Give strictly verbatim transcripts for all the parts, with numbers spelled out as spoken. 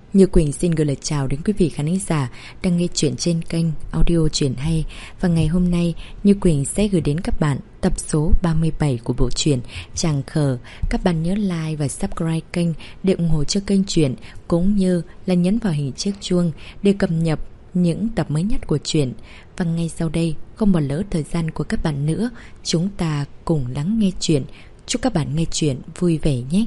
Như Quỳnh xin gửi lời chào đến quý vị khán giả đang nghe chuyện trên kênh audio Chuyện Hay. Và ngày hôm nay, Như Quỳnh sẽ gửi đến các bạn tập số ba mươi bảy của bộ truyện Tràng Khờ. Các bạn nhớ like và subscribe kênh để ủng hộ cho kênh truyện, cũng như là nhấn vào hình chiếc chuông để cập nhật những tập mới nhất của truyện. Và ngay sau đây, không bỏ lỡ thời gian của các bạn nữa, chúng ta cùng lắng nghe truyện. Chúc các bạn nghe truyện vui vẻ nhé!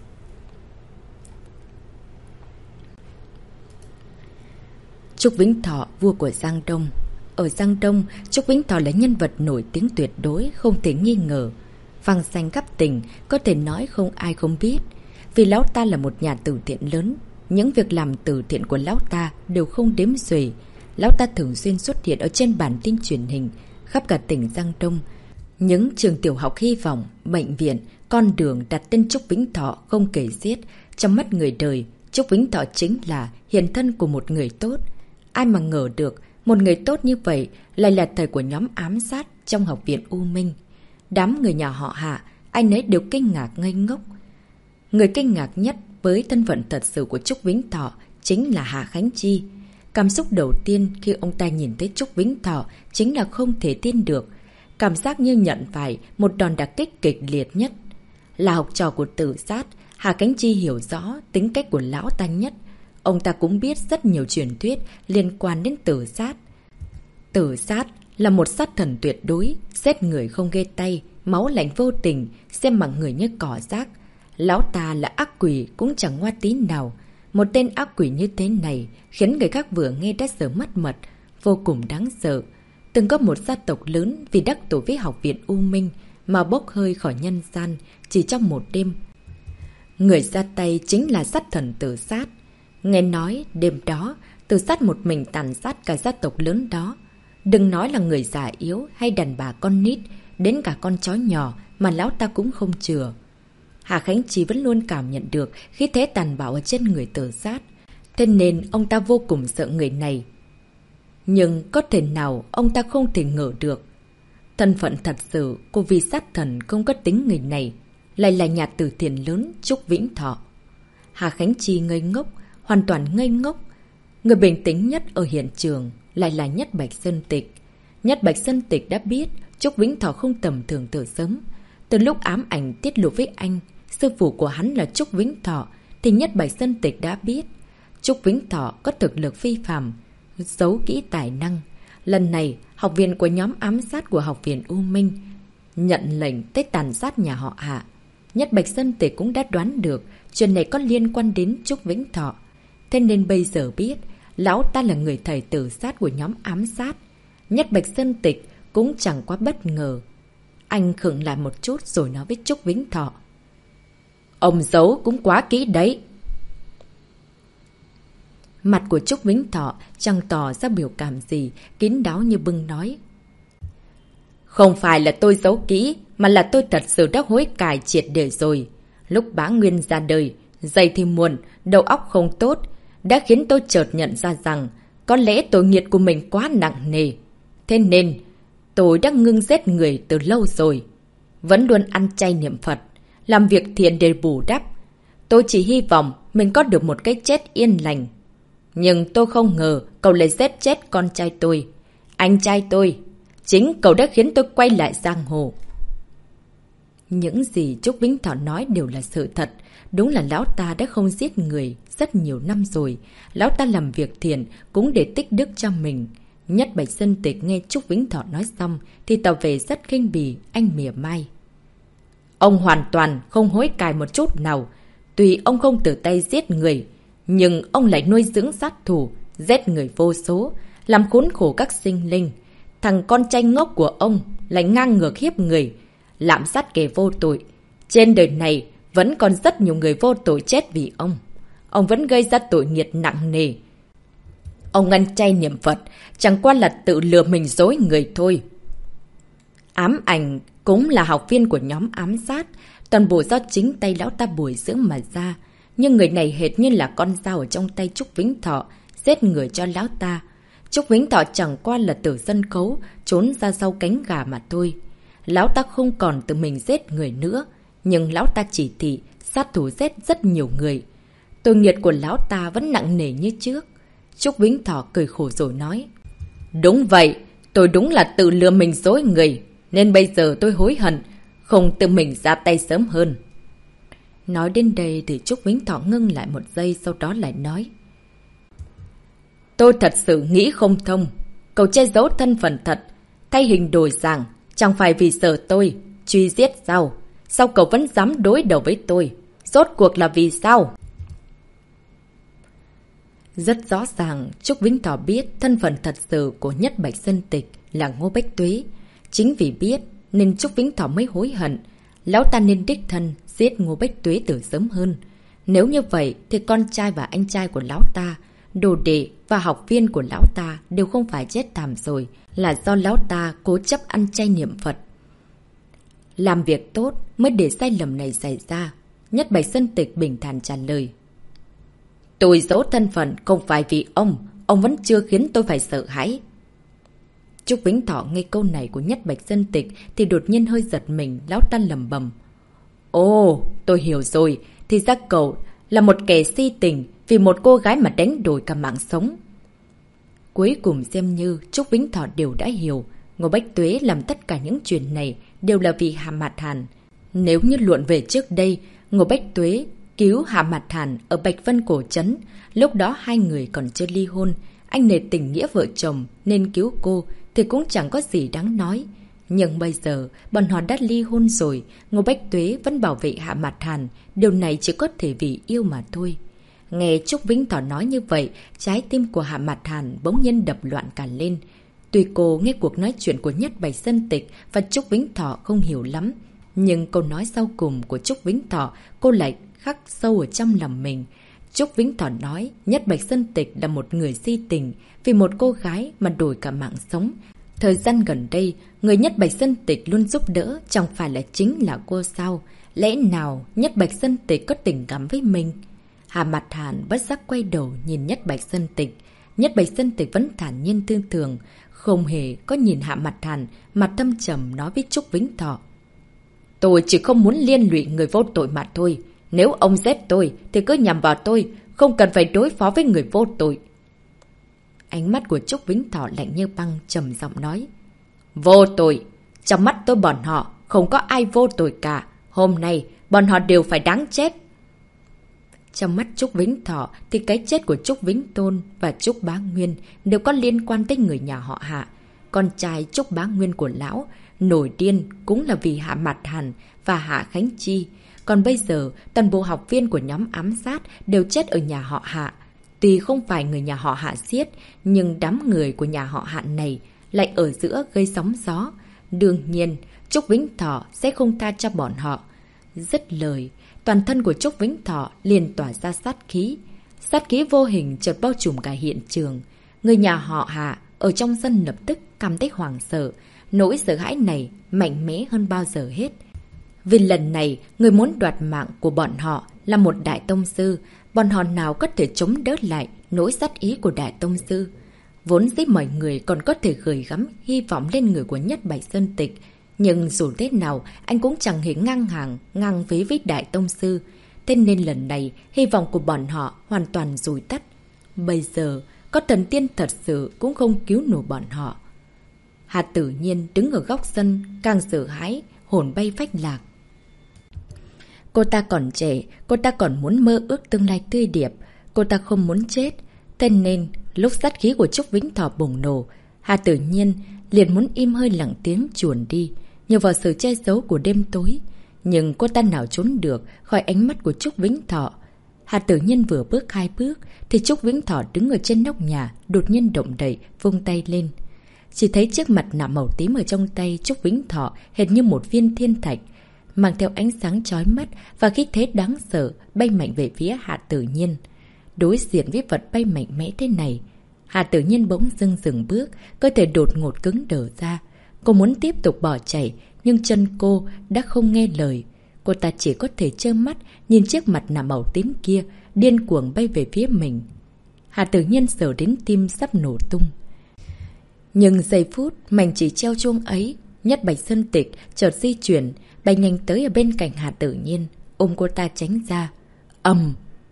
Trúc Vĩnh Thọ, vua của Giang Đông. Ở Giang Đông, Trúc Vĩnh Thọ là nhân vật nổi tiếng tuyệt đối, không thể nghi ngờ. Vang danh khắp tỉnh, có thể nói không ai không biết. Vì lão ta là một nhà từ thiện lớn, những việc làm từ thiện của lão ta đều không đếm xuể. Lão ta thường xuyên xuất hiện ở trên bản tin truyền hình, khắp cả tỉnh Giang Đông. Những trường tiểu học hy vọng, bệnh viện, con đường đặt tên Trúc Vĩnh Thọ không kể xiết. Trong mắt người đời, Trúc Vĩnh Thọ chính là hiện thân của một người tốt. Ai mà ngờ được, một người tốt như vậy lại là thầy của nhóm ám sát trong học viện U Minh. Đám người nhà họ Hạ, ai nấy đều kinh ngạc ngây ngốc. Người kinh ngạc nhất với thân phận thật sự của Trúc Vĩnh Thọ chính là Hạ Khánh Chi. Cảm xúc đầu tiên khi ông ta nhìn thấy Trúc Vĩnh Thọ chính là không thể tin được. Cảm giác như nhận phải một đòn đả kích kịch liệt nhất. Là học trò của Tử Sát, Hạ Khánh Chi hiểu rõ tính cách của lão ta nhất. Ông ta cũng biết rất nhiều truyền thuyết liên quan đến Tử Sát. Tử Sát là một sát thần tuyệt đối, giết người không ghê tay, máu lạnh vô tình, xem bằng người như cỏ rác. Lão ta là ác quỷ cũng chẳng ngoa tí nào. Một tên ác quỷ như thế này khiến người khác vừa nghe đã sợ mất mật, vô cùng đáng sợ. Từng có một gia tộc lớn vì đắc tội với học viện U Minh mà bốc hơi khỏi nhân gian chỉ trong một đêm. Người ra tay chính là sát thần Tử Sát. Nghe nói đêm đó Tử Sát một mình tàn sát cả gia tộc lớn đó. Đừng nói là người già yếu hay đàn bà con nít, đến cả con chó nhỏ mà lão ta cũng không chừa. Hà Khánh Chi vẫn luôn cảm nhận được khí thế tàn bạo ở trên người Tử Sát, thế nên ông ta vô cùng sợ người này. Nhưng có thể nào ông ta không thể ngờ được thân phận thật sự của vị sát thần không có tính người này lại là nhà từ thiện lớn Trúc Vĩnh Thọ. Hà Khánh Chi ngây ngốc, hoàn toàn ngây ngốc. Người bình tĩnh nhất ở hiện trường lại là Nhất Bạch Sơn Tịch. Nhất Bạch Sơn Tịch đã biết Trúc Vĩnh Thọ không tầm thường từ sớm. Từ lúc ám ảnh tiết lộ với anh sư phụ của hắn là Trúc Vĩnh Thọ thì Nhất Bạch Sơn Tịch đã biết Trúc Vĩnh Thọ có thực lực phi phàm, giấu kỹ tài năng. Lần này học viện của nhóm ám sát của học viện U Minh nhận lệnh tới tàn sát nhà họ Hạ. Nhất Bạch Sơn Tịch cũng đã đoán được chuyện này có liên quan đến Trúc Vĩnh Thọ. Thế nên bây giờ biết lão ta là người thầy Tử Sát của nhóm ám sát. Nhất Bạch Sơn Tịch cũng chẳng quá bất ngờ. Anh khựng lại một chút rồi nói với Trúc Vĩnh Thọ: "Ông giấu cũng quá kỹ đấy." Mặt của Trúc Vĩnh Thọ chẳng tỏ ra biểu cảm gì, kín đáo như bưng nói: "Không phải là tôi giấu kỹ, mà là tôi thật sự đã hối cải triệt để rồi. Lúc Bá Nguyên ra đời, dậy thì muộn, đầu óc không tốt, đã khiến tôi chợt nhận ra rằng có lẽ tội nghiệp của mình quá nặng nề. Thế nên, tôi đã ngưng giết người từ lâu rồi. Vẫn luôn ăn chay niệm Phật, làm việc thiện để bù đắp. Tôi chỉ hy vọng mình có được một cái chết yên lành. Nhưng tôi không ngờ cậu lại giết chết con trai tôi. Anh trai tôi, chính cậu đã khiến tôi quay lại giang hồ." Những gì Trúc Vĩnh Thọ nói đều là sự thật. Đúng là lão ta đã không giết người rất nhiều năm rồi. Lão ta làm việc thiện cũng để tích đức cho mình. Nhất Bạch Sơn Tịch nghe Trúc Vĩnh Thọ nói xong thì tỏ về rất khinh bỉ, anh mỉa mai: "Ông hoàn toàn không hối cải một chút nào. Tuy ông không tự tay giết người, nhưng ông lại nuôi dưỡng sát thủ, giết người vô số, làm khốn khổ các sinh linh. Thằng con trai ngốc của ông lại ngang ngược hiếp người, lạm sát kẻ vô tội. Trên đời này vẫn còn rất nhiều người vô tội chết vì ông. Ông vẫn gây ra tội nghiệp nặng nề. Ông ăn chay niệm Phật, chẳng qua là tự lừa mình dối người thôi." Ám ảnh cũng là học viên của nhóm ám sát, toàn bộ do chính tay lão ta bồi dưỡng mà ra. Nhưng người này hệt như là con dao ở trong tay Trúc Vĩnh Thọ, giết người cho lão ta. Trúc Vĩnh Thọ chẳng qua là từ sân khấu, trốn ra sau cánh gà mà thôi. Lão ta không còn tự mình giết người nữa, nhưng lão ta chỉ thị sát thủ giết rất nhiều người. tội nghiệp của lão ta vẫn nặng nề như trước. Trúc Vĩnh Thọ cười khổ rồi nói. Đúng vậy, tôi đúng là tự lừa mình dối người, nên bây giờ tôi hối hận, không tự mình ra tay sớm hơn. Nói đến đây thì Trúc Vĩnh Thọ ngưng lại một giây, sau đó lại nói. Tôi thật sự nghĩ không thông. Cậu che giấu thân phận thật, thay hình đổi dạng, chẳng phải vì sợ tôi, truy giết sao? Sao cậu vẫn dám đối đầu với tôi? Rốt cuộc là vì sao? Rất rõ ràng, Trúc Vĩnh Thọ biết thân phận thật sự của Nhất Bạch Sơn Tịch là Ngô Bách Tuế. Chính vì biết nên Trúc Vĩnh Thọ mới hối hận. Lão ta nên đích thân giết Ngô Bách Tuế từ sớm hơn. Nếu như vậy thì con trai và anh trai của lão ta, đồ đệ và học viên của lão ta đều không phải chết thảm rồi, là do lão ta cố chấp ăn chay niệm Phật. Làm việc tốt mới để sai lầm này xảy ra. Nhất Bạch Sơn Tịch bình thản trả lời. Tôi giấu thân phận không phải vì ông, ông vẫn chưa khiến tôi phải sợ hãi. Trúc Vĩnh Thọ nghe câu này của Nhất Bạch Sơn Tịch thì đột nhiên hơi giật mình, lão ta lầm bầm. Ồ, tôi hiểu rồi, thì ra cậu là một kẻ si tình vì một cô gái mà đánh đổi cả mạng sống. Cuối cùng xem như Trúc Vĩnh Thọ đều đã hiểu, Ngô Bách Tuế làm tất cả những chuyện này đều là vì Hạ Mạt Hàn. Nếu như luận về trước đây, Ngô Bách Tuế cứu Hạ Mạt Hàn ở Bạch Vân Cổ Trấn, lúc đó hai người còn chưa ly hôn, anh nề tình nghĩa vợ chồng nên cứu cô thì cũng chẳng có gì đáng nói. Nhưng bây giờ, bọn họ đã ly hôn rồi, Ngô Bách Tuế vẫn bảo vệ Hạ Mạt Hàn, điều này chỉ có thể vì yêu mà thôi. Nghe Trúc Vĩnh Thọ nói như vậy, trái tim của Hạ Mạt Hàn bỗng nhiên đập loạn cả lên. Tuy cô nghe cuộc nói chuyện của Nhất Bạch Sơn Tịch và Trúc Vĩnh Thọ không hiểu lắm, nhưng câu nói sau cùng của Trúc Vĩnh Thọ cô lại khắc sâu ở trong lòng mình. Trúc Vĩnh Thọ nói Nhất Bạch Sơn Tịch là một người si tình vì một cô gái mà đổi cả mạng sống. Thời gian gần đây, người Nhất Bạch Sơn Tịch luôn giúp đỡ chẳng phải là chính là cô sao? Lẽ nào Nhất Bạch Sơn Tịch có tình cảm với mình? Hạ Mạt Hàn bất giác quay đầu nhìn Nhất Bạch Sơn Tịch. Nhất Bạch Sơn Tịch vẫn thản nhiên tương thường, không hề có nhìn Hạ Mạt Hàn, mặt thâm trầm nói với Trúc Vĩnh Thọ. Tôi chỉ không muốn liên lụy người vô tội mà thôi. Nếu ông giết tôi thì cứ nhằm vào tôi, không cần phải đối phó với người vô tội. Ánh mắt của Trúc Vĩnh Thọ lạnh như băng, trầm giọng nói. Vô tội? Trong mắt tôi bọn họ không có ai vô tội cả. Hôm nay bọn họ đều phải đáng chết. Trong mắt Trúc Vĩnh Thọ thì cái chết của Trúc Vĩnh Tôn và Trúc Bá Nguyên đều có liên quan tới người nhà họ Hạ. Con trai Trúc Bá Nguyên của lão nổi điên cũng là vì Hạ Mạt Hàn và Hạ Khánh Chi. Còn bây giờ, toàn bộ học viên của nhóm ám sát đều chết ở nhà họ Hạ. Tuy không phải người nhà họ Hạ giết, nhưng đám người của nhà họ Hạ này lại ở giữa gây sóng gió. Đương nhiên, Trúc Vĩnh Thọ sẽ không tha cho bọn họ. Dứt lời, toàn thân của Trúc Vĩnh Thọ liền tỏa ra sát khí. Sát khí vô hình chợt bao trùm cả hiện trường. Người nhà họ Hạ ở trong sân lập tức cảm thấy hoảng sợ. Nỗi sợ hãi này mạnh mẽ hơn bao giờ hết. Vì lần này, người muốn đoạt mạng của bọn họ là một đại tông sư. Bọn họ nào có thể chống đỡ lại nỗi sát ý của đại tông sư. Vốn dĩ mọi người còn có thể gửi gắm hy vọng lên người của Nhất Bạch Sơn Tịch. Nhưng dù thế nào, anh cũng chẳng hề ngang hàng, ngang với với đại tông sư. Thế nên lần này, hy vọng của bọn họ hoàn toàn rụi tắt. Bây giờ, có thần tiên thật sự cũng không cứu nổi bọn họ. Hà Tử Nhiên đứng ở góc sân, càng sợ hãi, hồn bay phách lạc. Cô ta còn trẻ, cô ta còn muốn mơ ước tương lai tươi đẹp, cô ta không muốn chết. Thế nên, lúc sát khí của Trúc Vĩnh Thọ bùng nổ, Hà Tử Nhiên liền muốn im hơi lặng tiếng chuồn đi, nhờ vào sự che giấu của đêm tối. Nhưng cô ta nào trốn được khỏi ánh mắt của Trúc Vĩnh Thọ. Hà Tử Nhiên vừa bước hai bước, thì Trúc Vĩnh Thọ đứng ở trên nóc nhà, đột nhiên động đậy, vung tay lên. Chỉ thấy chiếc mặt nạ màu tím ở trong tay Trúc Vĩnh Thọ hệt như một viên thiên thạch, mang theo ánh sáng chói mắt và khí thế đáng sợ bay mạnh về phía Hạ Tử Nhiên. Đối diện với vật bay mạnh mẽ thế này, Hạ Tử Nhiên bỗng dưng dừng bước, cơ thể đột ngột cứng đờ ra. Cô muốn tiếp tục bỏ chạy, nhưng chân cô đã không nghe lời. Cô ta chỉ có thể trơ mắt nhìn chiếc mặt nạ màu tím kia điên cuồng bay về phía mình. Hạ Tử Nhiên sợ đến tim sắp nổ tung. Nhưng giây phút mảnh chỉ treo chuông ấy, Nhất Bạch Sơn Tịch chợt di chuyển, bay nhanh tới ở bên cạnh Hạ Tử Nhiên, ôm cô ta tránh ra. Ầm!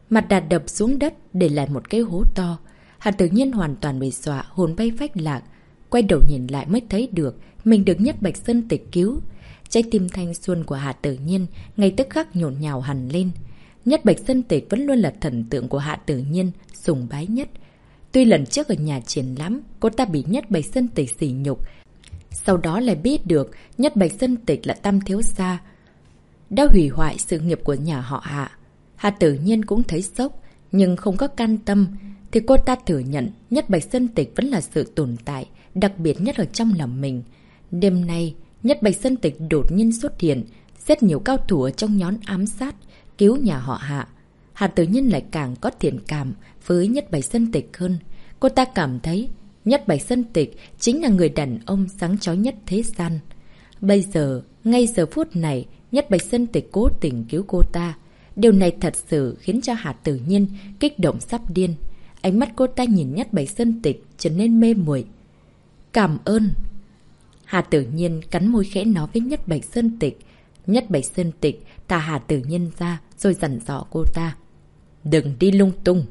Mặt Đạt đập xuống đất để lại một cái hố to. Hạ Tử Nhiên hoàn toàn bị dọa, hồn bay phách lạc. Quay đầu nhìn lại mới thấy được mình được Nhất Bạch Sơn Tịch cứu. Trái tim thanh xuân của Hạ Tử Nhiên ngay tức khắc nhộn nhào hẳn lên. Nhất Bạch Sơn Tịch vẫn luôn là thần tượng của Hạ Tử Nhiên, sùng bái nhất. Tuy lần trước ở nhà triển lãm, cô ta bị Nhất Bạch Sơn Tịch sỉ nhục. Sau đó lại biết được Nhất Bạch Sơn Tịch là Tam Thiếu Gia, đã hủy hoại sự nghiệp của nhà họ Hạ. Hạ Tử Nhiên cũng thấy sốc, nhưng không có can tâm. Thì cô ta thừa nhận Nhất Bạch Sơn Tịch vẫn là sự tồn tại, đặc biệt nhất ở trong lòng mình. Đêm nay, Nhất Bạch Sơn Tịch đột nhiên xuất hiện, rất nhiều cao thủ ở trong nhóm ám sát, cứu nhà họ Hạ. Hạ Tử Nhiên lại càng có thiện cảm với Nhất Bạch Sơn Tịch hơn. Cô ta cảm thấy Nhất Bạch Sơn Tịch chính là người đàn ông sáng chói nhất thế gian. Bây giờ, ngay giờ phút này, Nhất Bạch Sơn Tịch cố tình cứu cô ta. Điều này thật sự khiến cho Hạ Tử Nhiên kích động sắp điên. Ánh mắt cô ta nhìn Nhất Bạch Sơn Tịch trở nên mê muội. Cảm ơn. Hạ Tử Nhiên cắn môi khẽ nói với Nhất Bạch Sơn Tịch. Nhất Bạch Sơn Tịch thả Hạ Tử Nhiên ra rồi dặn dò cô ta. Đừng đi lung tung.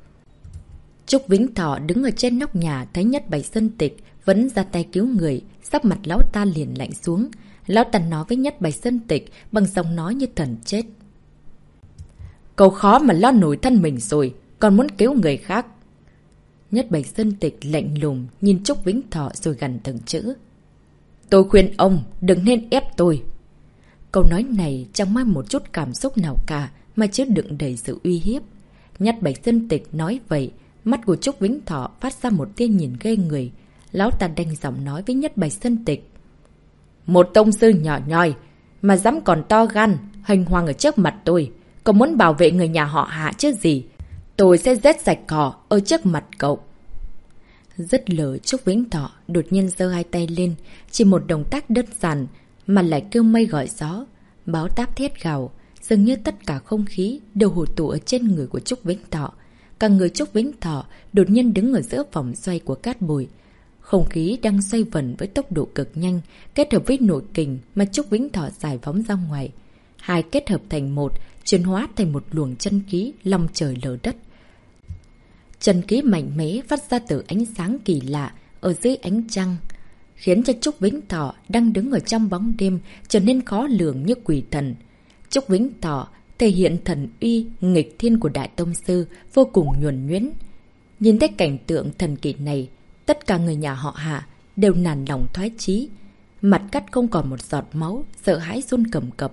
Trúc Vĩnh Thọ đứng ở trên nóc nhà thấy Nhất Bạch Sơn Tịch vẫn ra tay cứu người, sắc mặt lão ta liền lạnh xuống. Lão ta nói với Nhất Bạch Sơn Tịch bằng giọng nói như thần chết. Cậu khó mà lo nổi thân mình rồi, còn muốn cứu người khác. Nhất Bạch Sơn Tịch lạnh lùng nhìn Trúc Vĩnh Thọ rồi gằn từng chữ. Tôi khuyên ông đừng nên ép tôi. Câu nói này chẳng mang một chút cảm xúc nào cả mà chứa đựng đầy sự uy hiếp. Nhất Bạch Sơn Tịch nói vậy, mắt của Trúc Vĩnh Thọ phát ra một tia nhìn ghê người. Lão ta đanh giọng nói với Nhất Bạch Sơn Tịch. Một tông sư nhỏ nhoi mà dám còn to gan hành hoang ở trước mặt tôi. Cậu muốn bảo vệ người nhà họ Hạ chứ gì? Tôi sẽ giết sạch cỏ ở trước mặt cậu. Dứt lời, Trúc Vĩnh Thọ đột nhiên giơ hai tay lên, chỉ một động tác đơn giản mà lại kêu mây gọi gió, báo táp thét gào, dường như tất cả không khí đều hội tụ ở trên người của Trúc Vĩnh Thọ. Cả người Trúc Vĩnh Thọ đột nhiên đứng ở giữa vòng xoay của cát bụi. Không khí đang xoay vần với tốc độ cực nhanh, kết hợp với nội kình mà Trúc Vĩnh Thọ giải phóng ra ngoài. Hai kết hợp thành một, chuyển hóa thành một luồng chân khí long trời lở đất. Chân khí mạnh mẽ phát ra từ ánh sáng kỳ lạ ở dưới ánh trăng, khiến cho Trúc Vĩnh Thọ đang đứng ở trong bóng đêm trở nên khó lường như quỷ thần. Trúc Vĩnh Thọ thể hiện thần uy nghịch thiên của Đại Tông Sư vô cùng nhuần nhuyễn. Nhìn thấy cảnh tượng thần kỳ này, tất cả người nhà họ Hạ đều nản lòng thoái chí, mặt cắt không còn một giọt máu, sợ hãi run cầm cập.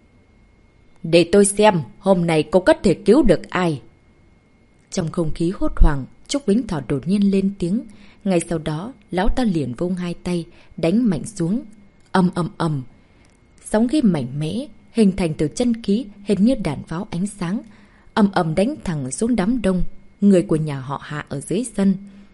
Để tôi xem hôm nay cô có thể cứu được ai. Trong không khí hốt hoảng, Trúc Vĩnh Thọ đột nhiên lên tiếng. Ngay sau đó, lão ta liền vung hai tay, đánh mạnh xuống. Ầm ầm ầm. Sóng khí mạnh mẽ, hình thành từ chân khí hình như đạn pháo ánh sáng. Ầm ầm đánh thẳng xuống đám đông, người của nhà họ Hạ ở dưới sân.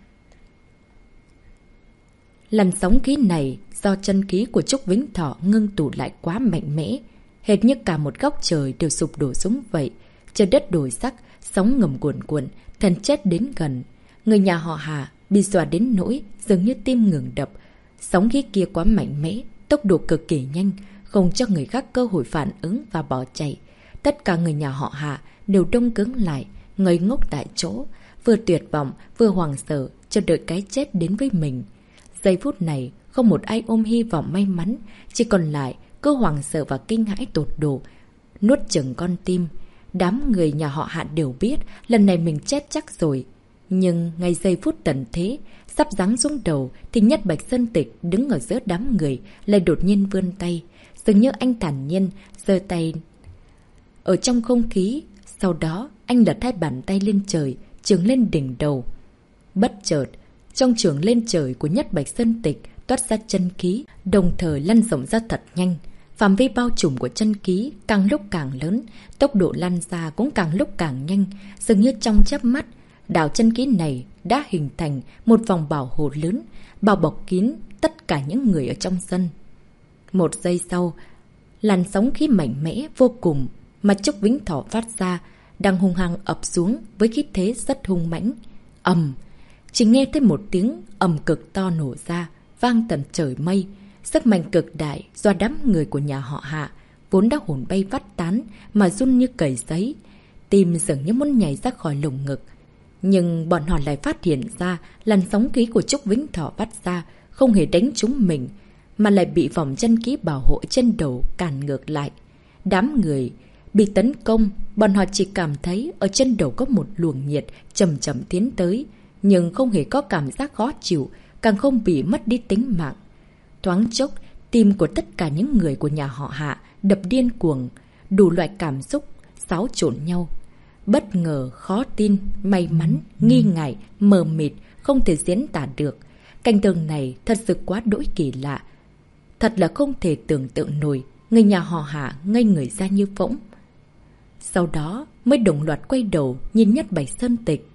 Làn sóng khí này do chân khí của Trúc Vĩnh Thọ ngưng tụ lại quá mạnh mẽ, hệt như cả một góc trời đều sụp đổ xuống vậy. Trời đất đổi sắc, sóng ngầm cuồn cuộn, thần chết đến gần. Người nhà họ Hạ bị dọa đến nỗi dường như tim ngừng đập. Sóng khí kia quá mạnh mẽ, tốc độ cực kỳ nhanh, không cho người khác cơ hội phản ứng và bỏ chạy. Tất cả người nhà họ Hạ đều đông cứng lại, ngây ngốc tại chỗ, vừa tuyệt vọng vừa hoảng sợ chờ đợi cái chết đến với mình. Giây phút này không một ai ôm hy vọng may mắn, chỉ còn lại cứ hoảng sợ và kinh hãi tột độ, nuốt chửng con tim. Đám người nhà họ Hạ đều biết lần này mình chết chắc rồi. Nhưng ngay giây phút tận thế, sắp giáng xuống đầu thì Nhất Bạch Sơn Tịch đứng ở giữa đám người lại đột nhiên vươn tay. Dường như anh thản nhiên giơ tay ở trong không khí. Sau đó anh lật hai bàn tay lên trời, chưởng lên đỉnh đầu. Bất chợt, trong chưởng lên trời của Nhất Bạch Sơn Tịch toát ra chân khí, đồng thời lăn rộng ra thật nhanh. Phạm vi bao trùm của chân khí càng lúc càng lớn, tốc độ lan ra cũng càng lúc càng nhanh, dường như trong chớp mắt, đạo chân khí này đã hình thành một vòng bảo hộ lớn, bao bọc kín tất cả những người ở trong sân. Một giây sau, làn sóng khí mạnh mẽ vô cùng mà Trúc Vĩnh Thọ phát ra đang hung hăng ập xuống với khí thế rất hung mãnh. Ầm, chỉ nghe thấy một tiếng ầm cực to nổ ra, vang tận trời mây. Sức mạnh cực đại do đám người của nhà họ Hạ vốn đã hồn bay vắt tán mà run như cầy giấy. Tim dường như muốn nhảy ra khỏi lồng ngực. Nhưng bọn họ lại phát hiện ra làn sóng khí của Trúc Vĩnh Thọ bắt ra không hề đánh trúng mình, mà lại bị vòng chân khí bảo hộ trên đầu cản ngược lại. Đám người bị tấn công, bọn họ chỉ cảm thấy ở trên đầu có một luồng nhiệt chậm chậm tiến tới, nhưng không hề có cảm giác khó chịu, càng không bị mất đi tính mạng. Thoáng chốc, tim của tất cả những người của nhà họ Hạ đập điên cuồng, đủ loại cảm xúc xáo trộn nhau. Bất ngờ, khó tin, may mắn, nghi ngại, mờ mịt, không thể diễn tả được. Cảnh tượng này thật sự quá đỗi kỳ lạ. Thật là không thể tưởng tượng nổi, người nhà họ Hạ ngây người ra như phỗng. Sau đó mới đồng loạt quay đầu nhìn Nhất Bạch Sơn Tịch.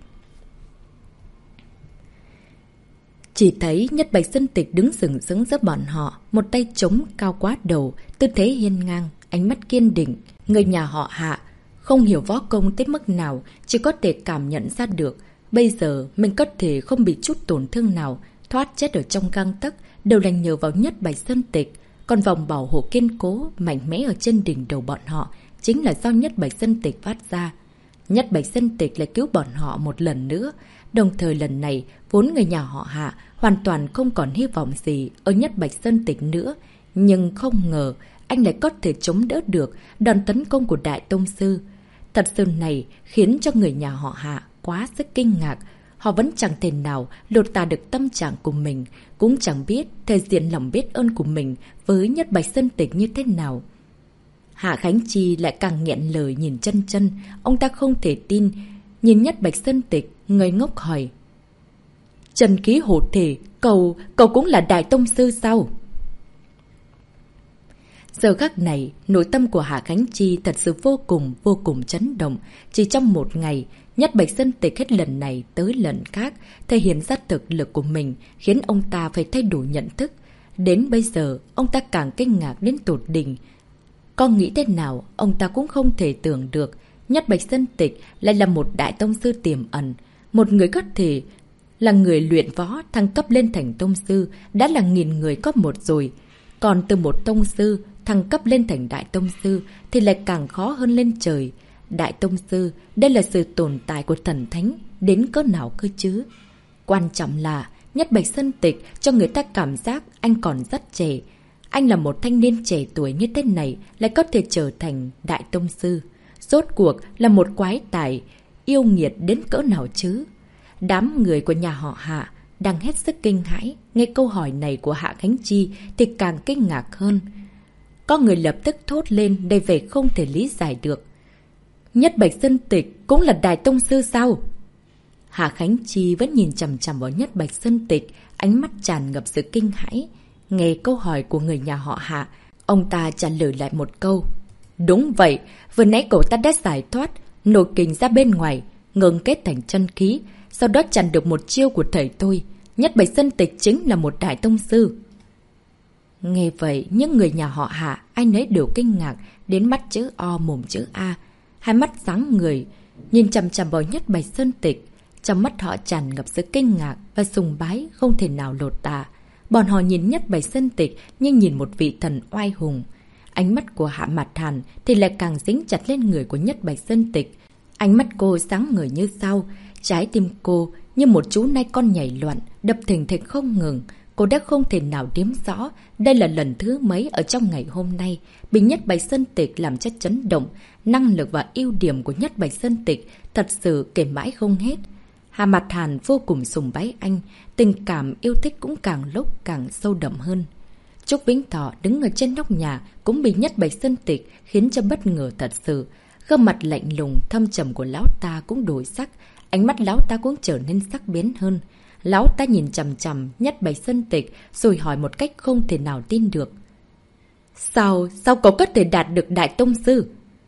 Chỉ thấy Nhất Bạch Sơn Tịch đứng sừng sững giữa bọn họ, một tay chống cao quá đầu, tư thế hiên ngang, ánh mắt kiên định. Người nhà họ Hạ không hiểu võ công tới mức nào, chỉ có thể cảm nhận ra được. Bây giờ mình có thể không bị chút tổn thương nào, thoát chết ở trong gang tấc, đều là nhờ vào Nhất Bạch Sơn Tịch. Còn vòng bảo hộ kiên cố, mạnh mẽ ở trên đỉnh đầu bọn họ, chính là do Nhất Bạch Sơn Tịch phát ra. Nhất Bạch Sơn Tịch lại cứu bọn họ một lần nữa. Đồng thời lần này, vốn người nhà họ Hạ hoàn toàn không còn hy vọng gì ở Nhất Bạch Sơn Tịch nữa. Nhưng không ngờ, anh lại có thể chống đỡ được đòn tấn công của Đại Tông Sư. Thật sự này khiến cho người nhà họ Hạ quá sức kinh ngạc. Họ vẫn chẳng thể nào lột tả được tâm trạng của mình, cũng chẳng biết thể diện lòng biết ơn của mình với Nhất Bạch Sơn Tịch như thế nào. Hạ Khánh Chi lại càng nghẹn lời nhìn chân chân, ông ta không thể tin, nhìn Nhất Bạch Sơn Tịch, ngây ngốc hỏi. Chân khí hộ thể, cậu, cậu cũng là Đại Tông Sư sao? Giờ khắc này, nội tâm của Hạ Khánh Chi thật sự vô cùng, vô cùng chấn động. Chỉ trong một ngày, Nhất Bạch Sơn Tịch hết lần này tới lần khác, thể hiện ra thực lực của mình, khiến ông ta phải thay đổi nhận thức. Đến bây giờ, ông ta càng kinh ngạc đến tột đỉnh. Có nghĩ thế nào, ông ta cũng không thể tưởng được, Nhất Bạch Sơn Tịch lại là một Đại Tông Sư tiềm ẩn. Một người có thể là người luyện võ thăng cấp lên thành Tông Sư, đã là nghìn người có một rồi. Còn từ một Tông Sư thăng cấp lên thành Đại Tông Sư thì lại càng khó hơn lên trời. Đại Tông Sư, đây là sự tồn tại của thần thánh, đến cỡ nào cơ chứ? Quan trọng là, Nhất Bạch Sơn Tịch cho người ta cảm giác anh còn rất trẻ. Anh là một thanh niên trẻ tuổi như thế này lại có thể trở thành Đại Tông Sư. Rốt cuộc là một quái tài, yêu nghiệt đến cỡ nào chứ? Đám người của nhà họ Hạ đang hết sức kinh hãi, nghe câu hỏi này của Hạ Khánh Chi thì càng kinh ngạc hơn. Có người lập tức thốt lên đầy vẻ không thể lý giải được. Nhất Bạch Sơn Tịch cũng là Đại Tông Sư sao? Hạ Khánh Chi vẫn nhìn chằm chằm vào Nhất Bạch Sơn Tịch, ánh mắt tràn ngập sự kinh hãi. Nghe câu hỏi của người nhà họ Hạ, ông ta trả lời lại một câu. Đúng vậy, vừa nãy cậu ta đã giải thoát, nổi kình ra bên ngoài, ngừng kết thành chân khí, sau đó chặn được một chiêu của thầy tôi. Nhất Bạch Sơn Tịch chính là một Đại Tông Sư. Nghe vậy, những người nhà họ Hạ, ai nấy đều kinh ngạc, đến mắt chữ O mồm chữ A. Hai mắt sáng người, nhìn chằm chằm vào Nhất Bạch Sơn Tịch. Trong mắt họ tràn ngập sự kinh ngạc và sùng bái không thể nào lột tả. Bọn họ nhìn Nhất Bạch Sơn Tịch như nhìn một vị thần oai hùng. Ánh mắt của Hạ Mạt Hàn thì lại càng dính chặt lên người của Nhất Bạch Sơn Tịch. Ánh mắt cô sáng ngời như sao, trái tim cô như một chú nai con nhảy loạn, đập thình thịch không ngừng. Cô đã không thể nào đếm rõ đây là lần thứ mấy ở trong ngày hôm nay bị Nhất Bạch Sơn Tịch làm cho chấn động. Năng lực và ưu điểm của Nhất Bạch Sơn Tịch thật sự kể mãi không hết. Hạ Mạt Hàn vô cùng sùng bái anh, tình cảm yêu thích cũng càng lúc càng sâu đậm hơn. Trúc Vĩnh Thọ đứng ở trên nóc nhà cũng bị Nhất Bạch Sơn Tịch khiến cho bất ngờ thật sự. Gương mặt lạnh lùng thâm trầm của lão ta cũng đổi sắc, ánh mắt lão ta cũng trở nên sắc bén hơn. Lão ta nhìn chằm chằm Nhất Bạch Sơn Tịch rồi hỏi một cách không thể nào tin được. Sao, sao cậu có thể đạt được Đại Tông Sư?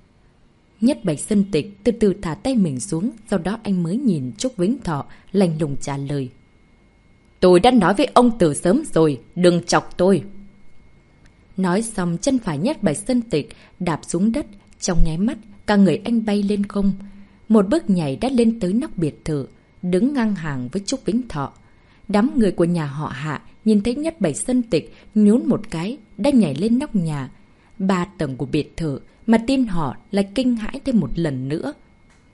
Nhất Bạch Sơn Tịch từ từ thả tay mình xuống, sau đó anh mới nhìn Trúc Vĩnh Thọ, lạnh lùng trả lời. Tôi đã nói với ông từ sớm rồi, đừng chọc tôi. Nói xong chân phải Nhất Bạch Sơn Tịch đạp xuống đất, trong nháy mắt cả người anh bay lên không. Một bước nhảy đã lên tới nóc biệt thự, đứng ngang hàng với Trúc Vĩnh Thọ. Đám người của nhà họ Hạ nhìn thấy Nhất Bạch Sơn Tịch nhún một cái đã nhảy lên nóc nhà. Ba tầng của biệt thự mà tin họ lại kinh hãi thêm một lần nữa.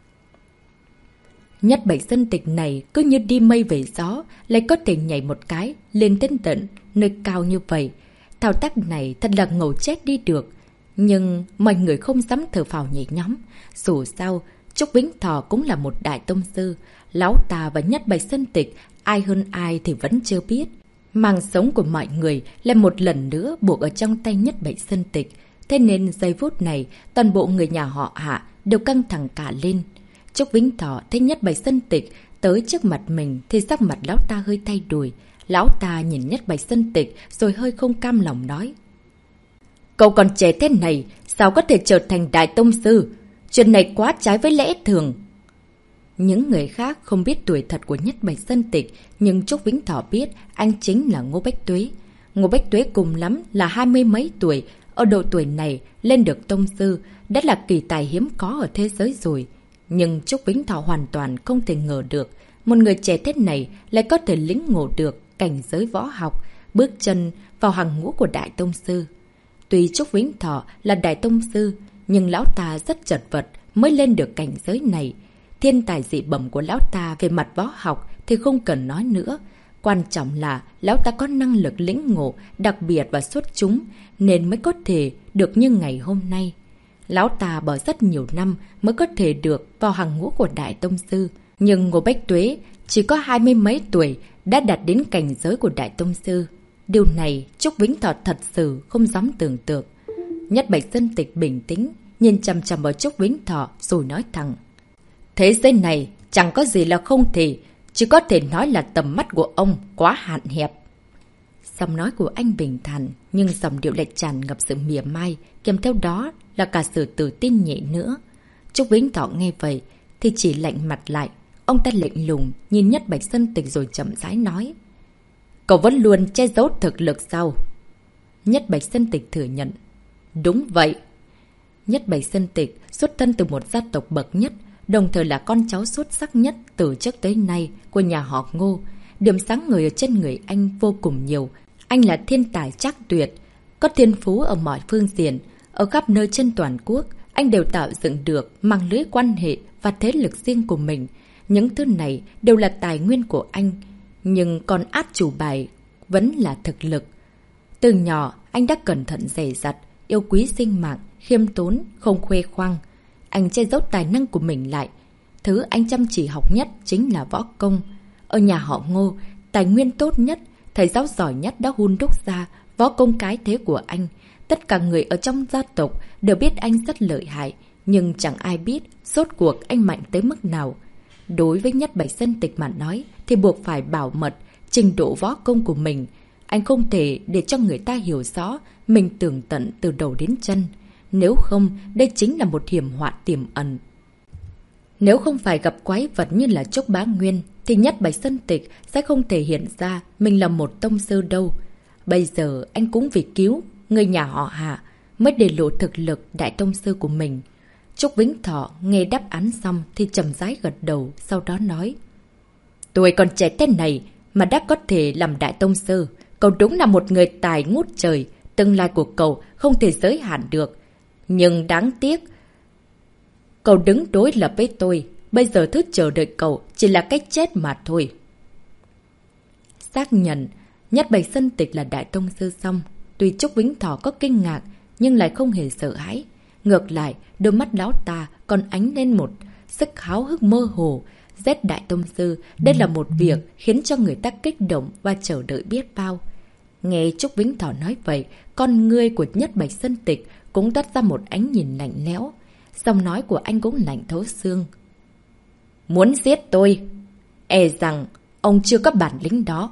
Nhất Bạch Sơn Tịch này cứ như đi mây về gió, lại có thể nhảy một cái, lên đến tận nơi cao như vậy. Thao tác này thật là ngầu chết đi được. Nhưng mọi người không dám thở phào nhẹ nhõm. Dù sao, Trúc Vĩnh Thọ cũng là một đại tông sư. Lão ta và Nhất Bạch Sơn Tịch, ai hơn ai thì vẫn chưa biết. Mạng sống của mọi người lại một lần nữa buộc ở trong tay Nhất Bạch Sơn Tịch. Thế nên giây phút này, toàn bộ người nhà họ Hạ đều căng thẳng cả lên. Trúc Vĩnh Thọ thấy Nhất Bạch Sơn Tịch tới trước mặt mình thì sắc mặt lão ta hơi thay đổi. Lão ta nhìn Nhất Bạch Sơn Tịch rồi hơi không cam lòng nói. Cậu còn trẻ thế này, sao có thể trở thành đại tông sư? Chuyện này quá trái với lẽ thường. Những người khác không biết tuổi thật của Nhất Bạch Sơn Tịch, nhưng Trúc Vĩnh Thọ biết anh chính là Ngô Bách Tuế. Ngô Bách Tuế cùng lắm là hai mươi mấy tuổi, ở độ tuổi này lên được tông sư, đã là kỳ tài hiếm có ở thế giới rồi. Nhưng Trúc Vĩnh Thọ hoàn toàn không thể ngờ được, một người trẻ thế này lại có thể lĩnh ngộ được cảnh giới võ học, bước chân vào hàng ngũ của đại tông sư. Tuy Trúc Vĩnh Thọ là đại tông sư, nhưng lão ta rất chật vật mới lên được cảnh giới này. Thiên tài dị bẩm của lão ta về mặt võ học thì không cần nói nữa. Quan trọng là lão ta có năng lực lĩnh ngộ đặc biệt và xuất chúng nên mới có thể được như ngày hôm nay. Lão ta bỏ rất nhiều năm mới có thể được vào hàng ngũ của đại tông sư. Nhưng Ngô Bách Tuế chỉ có hai mươi mấy tuổi đã đạt đến cảnh giới của đại tông sư. Điều này Trúc Vĩnh Thọ thật sự không dám tưởng tượng. Nhất Bạch Sơn Tịch bình tĩnh, nhìn chằm chằm vào Trúc Vĩnh Thọ rồi nói thẳng. Thế giới này chẳng có gì là không thể, chỉ có thể nói là tầm mắt của ông quá hạn hẹp. Giọng nói của anh bình thản, nhưng giọng điệu lại tràn ngập sự mỉa mai, kèm theo đó là cả sự tự tin nhẹ nữa. Trúc Vĩnh Thọ nghe vậy thì chỉ lạnh mặt lại. Ông ta lạnh lùng nhìn Nhất Bạch Sơn Tịch rồi chậm rãi nói. Cậu vẫn luôn che giấu thực lực sao? Nhất Bạch Sơn Tịch thừa nhận. Đúng vậy. Nhất Bạch Sơn Tịch xuất thân từ một gia tộc bậc nhất, đồng thời là con cháu xuất sắc nhất từ trước tới nay của nhà họ Ngô. Điểm sáng người ở trên người anh vô cùng nhiều. Anh là thiên tài trác tuyệt, có thiên phú ở mọi phương diện. Ở khắp nơi trên toàn quốc, anh đều tạo dựng được mạng lưới quan hệ và thế lực riêng của mình. Những thứ này đều là tài nguyên của anh. Nhưng còn át chủ bài vẫn là thực lực. Từ nhỏ, anh đã cẩn thận dè dặt, yêu quý sinh mạng, khiêm tốn, không khoe khoang. Anh che giấu tài năng của mình lại. Thứ anh chăm chỉ học nhất chính là võ công. Ở nhà họ Ngô, tài nguyên tốt nhất, thầy giáo giỏi nhất đã hun đúc ra võ công cái thế của anh. Tất cả người ở trong gia tộc đều biết anh rất lợi hại, nhưng chẳng ai biết rốt cuộc anh mạnh tới mức nào. Đối với Nhất Bạch Sơn Tịch mà nói thì buộc phải bảo mật trình độ võ công của mình. Anh không thể để cho người ta hiểu rõ mình tường tận từ đầu đến chân. Nếu không, đây chính là một hiểm họa tiềm ẩn. Nếu không phải gặp quái vật như là Trúc Bá Nguyên, thì Nhất Bạch Sơn Tịch sẽ không thể hiện ra mình là một tông sư đâu. Bây giờ anh cũng vì cứu người nhà họ Hạ mới để lộ thực lực đại tông sư của mình. Trúc Vĩnh Thọ nghe đáp án xong thì chậm rãi gật đầu, sau đó nói. Tuổi còn trẻ thế này mà đã có thể làm đại tông sư. Cậu đúng là một người tài ngút trời, tương lai của cậu không thể giới hạn được. Nhưng đáng tiếc, cậu đứng đối lập với tôi, bây giờ thứ chờ đợi cậu chỉ là cái chết mà thôi. Xác nhận, Nhất Bạch Sơn Tịch là đại tông sư xong, tuy Trúc Vĩnh Thọ có kinh ngạc nhưng lại không hề sợ hãi. Ngược lại, đôi mắt lão ta còn ánh lên một sức háo hức mơ hồ. Giết đại tông sư, đây là một việc khiến cho người ta kích động và chờ đợi biết bao. Nghe Trúc Vĩnh Thọ nói vậy, con ngươi của Nhất Bạch Sơn Tịch cũng toát ra một ánh nhìn lạnh lẽo. Giọng nói của anh cũng lạnh thấu xương. Muốn giết tôi? E rằng ông chưa có bản lĩnh đó.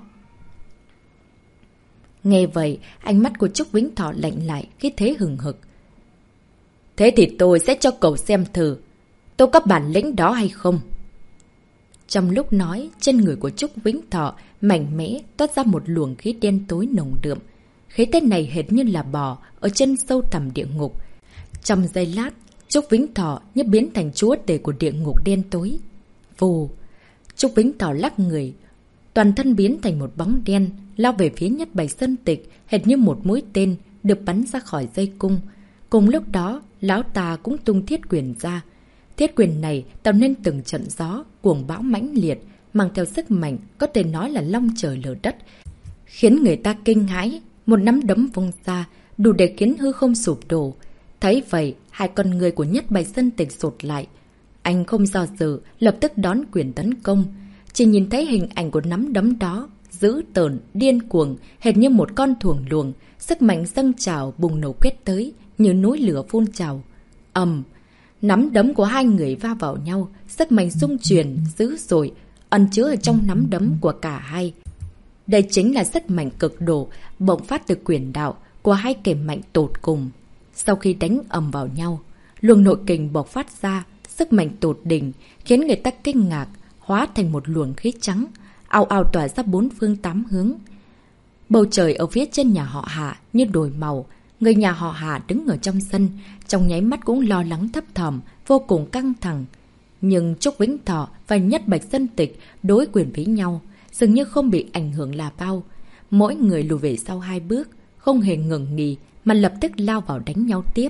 Nghe vậy, ánh mắt của Trúc Vĩnh Thọ lạnh lại, khí thế hừng hực. Thế thì tôi sẽ cho cậu xem thử, tôi có bản lĩnh đó hay không? Trong lúc nói, trên người của Trúc Vĩnh Thọ mạnh mẽ toát ra một luồng khí đen tối nồng đượm. Khí thế này hệt như là bò ở chân sâu thẳm địa ngục. Trong giây lát, Trúc Vĩnh Thọ như biến thành chúa tể của địa ngục đen tối. Vù! Trúc Vĩnh Thọ lắc người, toàn thân biến thành một bóng đen, lao về phía Nhất Bạch Sơn Tịch, hệt như một mũi tên được bắn ra khỏi dây cung. Cùng lúc đó, lão ta cũng tung thiết quyền ra. Thiết quyền này tạo nên từng trận gió, cuồng bão mãnh liệt, mang theo sức mạnh có thể nói là long trời lở đất, khiến người ta kinh hãi. Một nắm đấm vung ra, đủ để khiến hư không sụp đổ. Thấy vậy, hai con người của Nhất Bạch Sơn Tịch sụt lại. Anh không do dự, lập tức đón quyền tấn công. Chỉ nhìn thấy hình ảnh của nắm đấm đó, dữ tợn, điên cuồng, hệt như một con thuồng luồng, sức mạnh dâng trào bùng nổ quyết tới, như núi lửa phun trào. Ầm, nắm đấm của hai người va vào nhau, sức mạnh xung truyền dữ dội, ẩn chứa ở trong nắm đấm của cả hai. Đây chính là sức mạnh cực độ bộc phát từ quyền đạo của hai kẻ mạnh tột cùng. Sau khi đánh ầm vào nhau, luồng nội kình bộc phát ra, sức mạnh tột đỉnh khiến người ta kinh ngạc, hóa thành một luồng khí trắng, ào ào tỏa ra bốn phương tám hướng. Bầu trời ở phía trên nhà họ Hạ như đổi màu, người nhà họ Hạ đứng ở trong sân, trong nháy mắt cũng lo lắng thấp thỏm, vô cùng căng thẳng. Nhưng Trúc Vĩnh Thọ và Nhất Bạch Sơn Tịch đối quyền với nhau, dường như không bị ảnh hưởng là bao. Mỗi người lùi về sau hai bước, không hề ngừng nghỉ mà lập tức lao vào đánh nhau tiếp.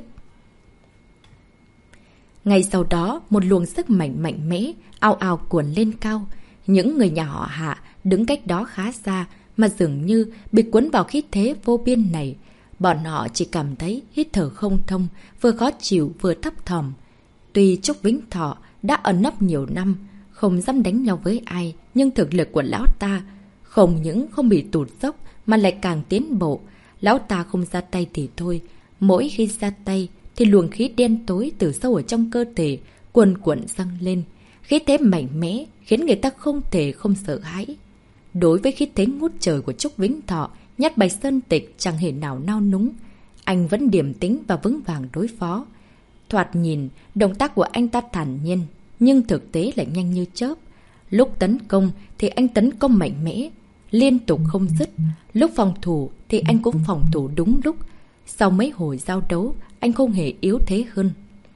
Ngay sau đó, một luồng sức mạnh mạnh mẽ, ào ào cuồn lên cao. Những người nhà họ Hạ đứng cách đó khá xa mà dường như bị cuốn vào khí thế vô biên này. Bọn họ chỉ cảm thấy hít thở không thông, vừa khó chịu vừa thấp thỏm. Tuy Trúc Vĩnh Thọ đã ẩn nấp nhiều năm, không dám đánh nhau với ai, nhưng thực lực của lão ta không những không bị tụt dốc mà lại càng tiến bộ. Lão ta không ra tay thì thôi, mỗi khi ra tay thì luồng khí đen tối từ sâu ở trong cơ thể cuồn cuộn dâng lên. Khí thế mạnh mẽ khiến người ta không thể không sợ hãi. Đối với khí thế ngút trời của Trúc Vĩnh Thọ, Nhất Bạch Sơn Tịch chẳng hề nào nao núng. Anh vẫn điềm tĩnh và vững vàng đối phó. Thoạt nhìn, động tác của anh ta thản nhiên, nhưng thực tế lại nhanh như chớp. Lúc tấn công thì anh tấn công mạnh mẽ, liên tục không dứt. Lúc phòng thủ thì anh cũng phòng thủ đúng lúc. Sau mấy hồi giao đấu, anh không hề yếu thế hơn.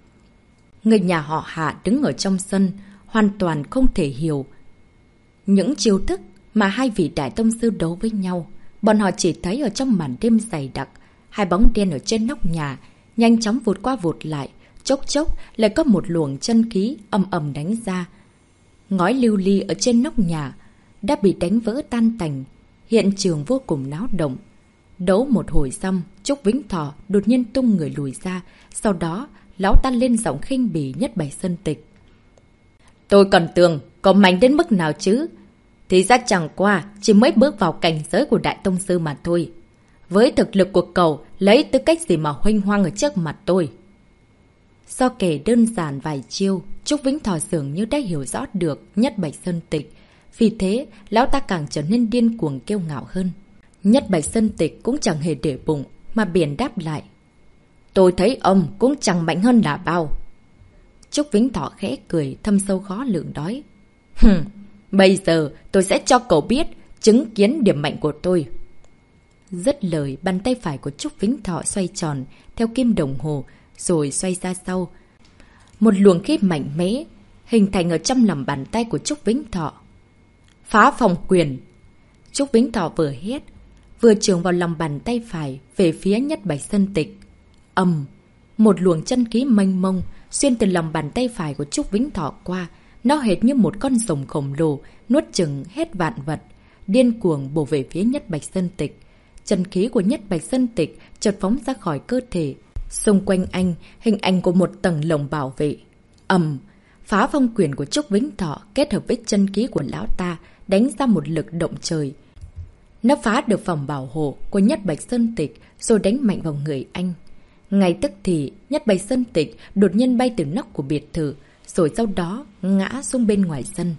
Người nhà họ Hạ đứng ở trong sân, hoàn toàn không thể hiểu những chiêu thức mà hai vị đại tông sư đấu với nhau. Bọn họ chỉ thấy ở trong màn đêm dày đặc, hai bóng đen ở trên nóc nhà nhanh chóng vụt qua vụt lại, chốc chốc lại có một luồng chân khí ầm ầm đánh ra. Ngói lưu ly ở trên nóc nhà đã bị đánh vỡ tan tành, hiện trường vô cùng náo động. Đấu một hồi xong, Trúc Vĩnh Thọ đột nhiên tung người lùi ra, sau đó lão ta lên giọng khinh bỉ Nhất Bạch Sơn Tịch. Tôi còn tưởng có mạnh đến mức nào chứ? Thì ra chẳng qua chỉ mới bước vào cảnh giới của Đại Tông Sư mà thôi. Với thực lực của cậu, lấy tư cách gì mà huênh hoang ở trước mặt tôi? Do kể đơn giản vài chiêu, Trúc Vĩnh Thọ dường như đã hiểu rõ được Nhất Bạch Sơn Tịch. Vì thế, lão ta càng trở nên điên cuồng kiêu ngạo hơn. Nhất Bạch Sơn Tịch cũng chẳng hề để bụng, mà biển đáp lại. Tôi thấy ông cũng chẳng mạnh hơn là bao. Trúc Vĩnh Thọ khẽ cười, thâm sâu khó lường nói. Hừm, bây giờ tôi sẽ cho cậu biết, chứng kiến điểm mạnh của tôi. Dứt lời, bàn tay phải của Trúc Vĩnh Thọ xoay tròn theo kim đồng hồ, rồi xoay ra sau. Một luồng khí mạnh mẽ hình thành ở trong lòng bàn tay của Trúc Vĩnh Thọ. Phá phòng quyền! Trúc Vĩnh Thọ vừa hét, vừa chưởng vào lòng bàn tay phải về phía Nhất Bạch Sơn Tịch. Ầm! Một luồng chân khí mênh mông xuyên từ lòng bàn tay phải của Trúc Vĩnh Thọ qua. Nó hệt như một con rồng khổng lồ nuốt chửng hết vạn vật, điên cuồng bổ về phía Nhất Bạch Sơn Tịch. Chân khí của Nhất Bạch Sơn Tịch chợt phóng ra khỏi cơ thể. Xung quanh anh, hình ảnh của một tầng lồng bảo vệ. Ầm! Phá phong quyền của Trúc Vĩnh Thọ kết hợp với chân khí của lão ta đánh ra một lực động trời. Nó phá được phòng bảo hộ của Nhất Bạch Sơn Tịch rồi đánh mạnh vào người anh. Ngay tức thì, Nhất Bạch Sơn Tịch đột nhiên bay từ nóc của biệt thự, rồi sau đó ngã xuống bên ngoài sân.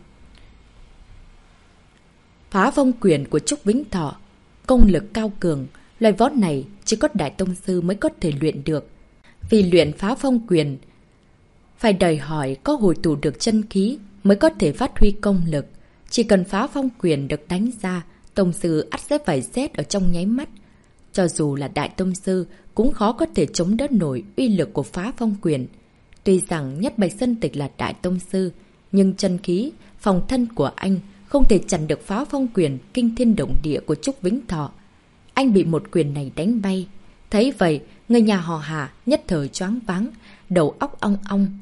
Phá phong quyền của Trúc Vĩnh Thọ, công lực cao cường, loại võ này chỉ có Đại Tông Sư mới có thể luyện được. Vì luyện phá phong quyền, phải đòi hỏi có hồi tụ được chân khí mới có thể phát huy công lực. Chỉ cần phá phong quyền được đánh ra, Tông Sư ắt sẽ phải rét ở trong nháy mắt. Cho dù là Đại Tông Sư cũng khó có thể chống đỡ nổi uy lực của phá phong quyền. Tuy rằng Nhất Bạch Sơn Tịch là Đại Tông Sư, nhưng chân khí, phòng thân của anh không thể chặn được phá phong quyền kinh thiên động địa của Trúc Vĩnh Thọ. Anh bị một quyền này đánh bay. Thấy vậy, người nhà họ Hà nhất thời choáng váng, đầu óc ong ong.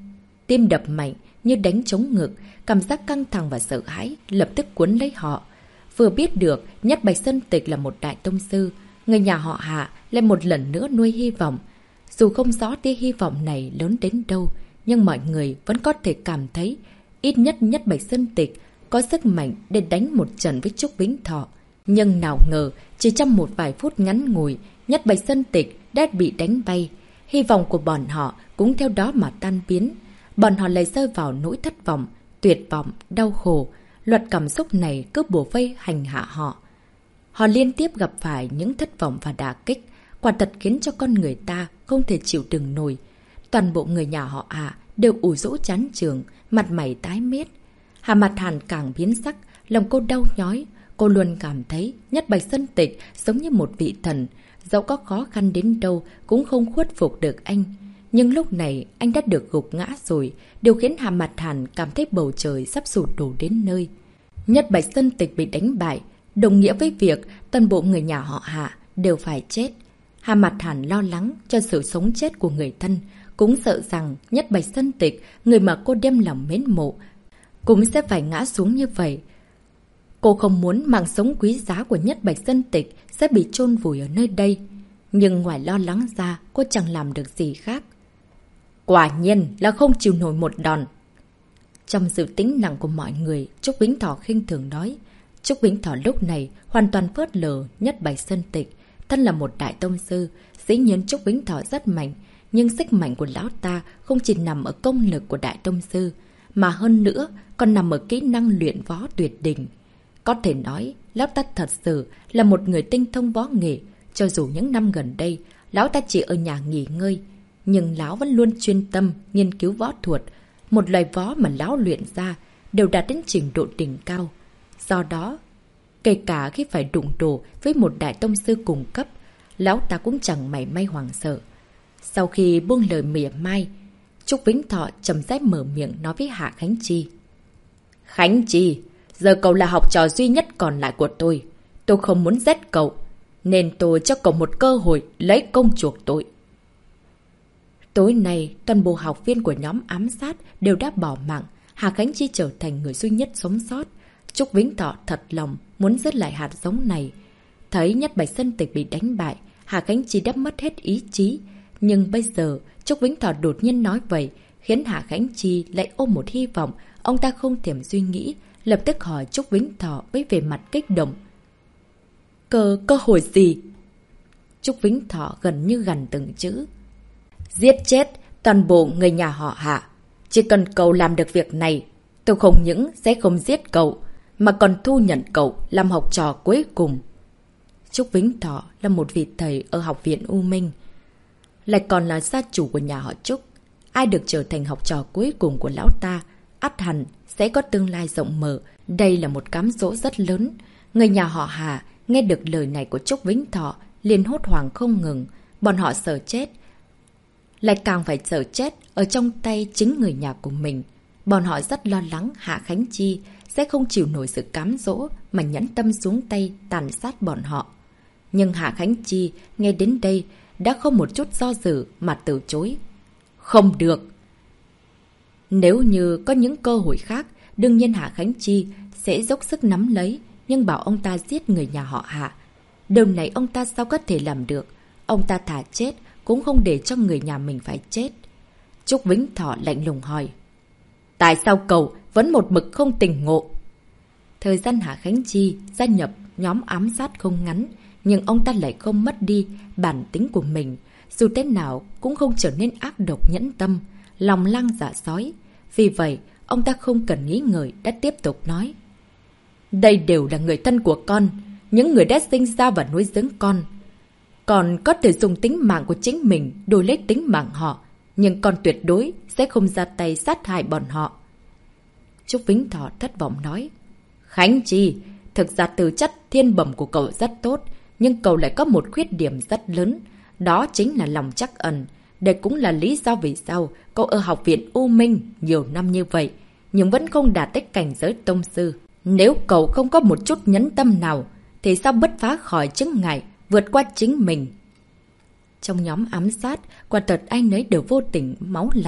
tim đập mạnh như đánh trống ngực, cảm giác căng thẳng và sợ hãi lập tức cuốn lấy họ. Vừa biết được Nhất Bạch Sơn Tịch là một đại tông sư, người nhà họ Hạ lại một lần nữa nuôi hy vọng. Dù không rõ tia hy vọng này lớn đến đâu, nhưng mọi người vẫn có thể cảm thấy ít nhất Nhất Bạch Sơn Tịch có sức mạnh để đánh một trận với Trúc Vĩnh Thọ. Nhưng nào ngờ, chỉ trong một vài phút ngắn ngủi, Nhất Bạch Sơn Tịch đã bị đánh bay. Hy vọng của bọn họ cũng theo đó mà tan biến. Bọn họ lại rơi vào nỗi thất vọng, tuyệt vọng, đau khổ. Loạt cảm xúc này cứ bủa vây hành hạ họ. Họ liên tiếp gặp phải những thất vọng và đả kích, quả thật khiến cho con người ta không thể chịu đựng nổi. Toàn bộ người nhà họ Hạ đều ủ rũ chán chường, mặt mày tái mét. Hà Mặt Hàn càng biến sắc, lòng cô đau nhói. Cô luôn cảm thấy Nhất Bạch Sơn Tịch giống như một vị thần, dẫu có khó khăn đến đâu cũng không khuất phục được anh. Nhưng lúc này anh đã được gục ngã rồi, điều khiến Hà Mặt Hàn cảm thấy bầu trời sắp sụp đổ đến nơi. Nhất Bạch Sơn Tịch bị đánh bại, đồng nghĩa với việc toàn bộ người nhà họ Hạ đều phải chết. Hà Mặt Hàn lo lắng cho sự sống chết của người thân, cũng sợ rằng Nhất Bạch Sơn Tịch, người mà cô đem lòng mến mộ, cũng sẽ phải ngã xuống như vậy. Cô không muốn mạng sống quý giá của Nhất Bạch Sơn Tịch sẽ bị chôn vùi ở nơi đây. Nhưng ngoài lo lắng ra, cô chẳng làm được gì khác. Quả nhiên là không chịu nổi một đòn. Trong sự tĩnh lặng của mọi người, Trúc Vĩnh Thọ khinh thường nói. Trúc Vĩnh Thọ lúc này hoàn toàn phớt lờ Nhất Bạch Sơn Tịch. Thân là một đại tông sư, dĩ nhiên Trúc Vĩnh Thọ rất mạnh. Nhưng sức mạnh của lão ta không chỉ nằm ở công lực của đại tông sư, mà hơn nữa còn nằm ở kỹ năng luyện võ tuyệt đỉnh. Có thể nói, lão ta thật sự là một người tinh thông võ nghệ. Cho dù những năm gần đây, lão ta chỉ ở nhà nghỉ ngơi, nhưng lão vẫn luôn chuyên tâm nghiên cứu võ thuật. Một loại võ mà lão luyện ra đều đạt đến trình độ đỉnh cao. Do đó, kể cả khi phải đụng độ với một đại tông sư cùng cấp, lão ta cũng chẳng mảy may hoảng sợ. Sau khi buông lời mỉa mai, Trúc Vĩnh Thọ chậm rãi mở miệng nói với Hạ Khánh Chi. Khánh Chi, giờ cậu là học trò duy nhất còn lại của tôi. Tôi không muốn giết cậu, nên tôi cho cậu một cơ hội lấy công chuộc tội. Tối nay, toàn bộ học viên của nhóm ám sát đều đã bỏ mạng. Hạ Khánh Chi trở thành người duy nhất sống sót. Trúc Vĩnh Thọ thật lòng muốn giết lại hạt giống này. Thấy Nhất Bạch Sơn Tịch bị đánh bại, Hạ Khánh Chi đã mất hết ý chí. Nhưng bây giờ, Trúc Vĩnh Thọ đột nhiên nói vậy, khiến Hạ Khánh Chi lại ôm một hy vọng. Ông ta không thèm suy nghĩ, lập tức hỏi Trúc Vĩnh Thọ với vẻ mặt kích động. Cơ, cơ hội gì? Trúc Vĩnh Thọ gần như gần từng chữ. Giết chết toàn bộ người nhà họ Hạ. Chỉ cần cậu làm được việc này, tôi không những sẽ không giết cậu, mà còn thu nhận cậu làm học trò cuối cùng. Trúc Vĩnh Thọ là một vị thầy ở học viện U Minh, lại còn là gia chủ của nhà họ Trúc. Ai được trở thành học trò cuối cùng của lão ta, ắt hẳn sẽ có tương lai rộng mở. Đây là một cám dỗ rất lớn. Người nhà họ Hà nghe được lời này của Trúc Vĩnh Thọ liền hốt hoảng không ngừng. Bọn họ sợ chết, lại càng phải sợ chết ở trong tay chính người nhà của mình. Bọn họ rất lo lắng Hạ Khánh Chi sẽ không chịu nổi sự cám dỗ mà nhẫn tâm xuống tay tàn sát bọn họ. Nhưng Hạ Khánh Chi nghe đến đây đã không một chút do dự mà từ chối. Không được. Nếu như có những cơ hội khác, đương nhiên Hạ Khánh Chi sẽ dốc sức nắm lấy, nhưng bảo ông ta giết người nhà họ Hạ, điều này ông ta sao có thể làm được. Ông ta thà chết cũng không để cho người nhà mình phải chết. Trúc Vĩnh Thọ lạnh lùng hỏi. Tại sao cậu vẫn một mực không tỉnh ngộ? Thời gian Hạ Khánh Chi gia nhập nhóm ám sát không ngắn, nhưng ông ta lại không mất đi bản tính của mình. Dù thế nào cũng không trở nên ác độc nhẫn tâm, lòng lang dạ sói. Vì vậy, ông ta không cần nghĩ ngợi đã tiếp tục nói. Đây đều là người thân của con, những người đã sinh ra và nuôi dưỡng con. Con có thể dùng tính mạng của chính mình đổi lấy tính mạng họ, nhưng con tuyệt đối sẽ không ra tay sát hại bọn họ. Trúc Vĩnh Thọ thất vọng nói. Khánh Chi, thực ra tư chất thiên bẩm của cậu rất tốt, nhưng cậu lại có một khuyết điểm rất lớn, đó chính là lòng trắc ẩn. Đây cũng là lý do vì sao cậu ở học viện U Minh nhiều năm như vậy, nhưng vẫn không đạt tới cảnh giới tông sư. Nếu cậu không có một chút nhẫn tâm nào, thì sao bứt phá khỏi chướng ngại, vượt qua chính mình? Trong nhóm ám sát, quả thật ai nấy đều vô tình máu lạnh.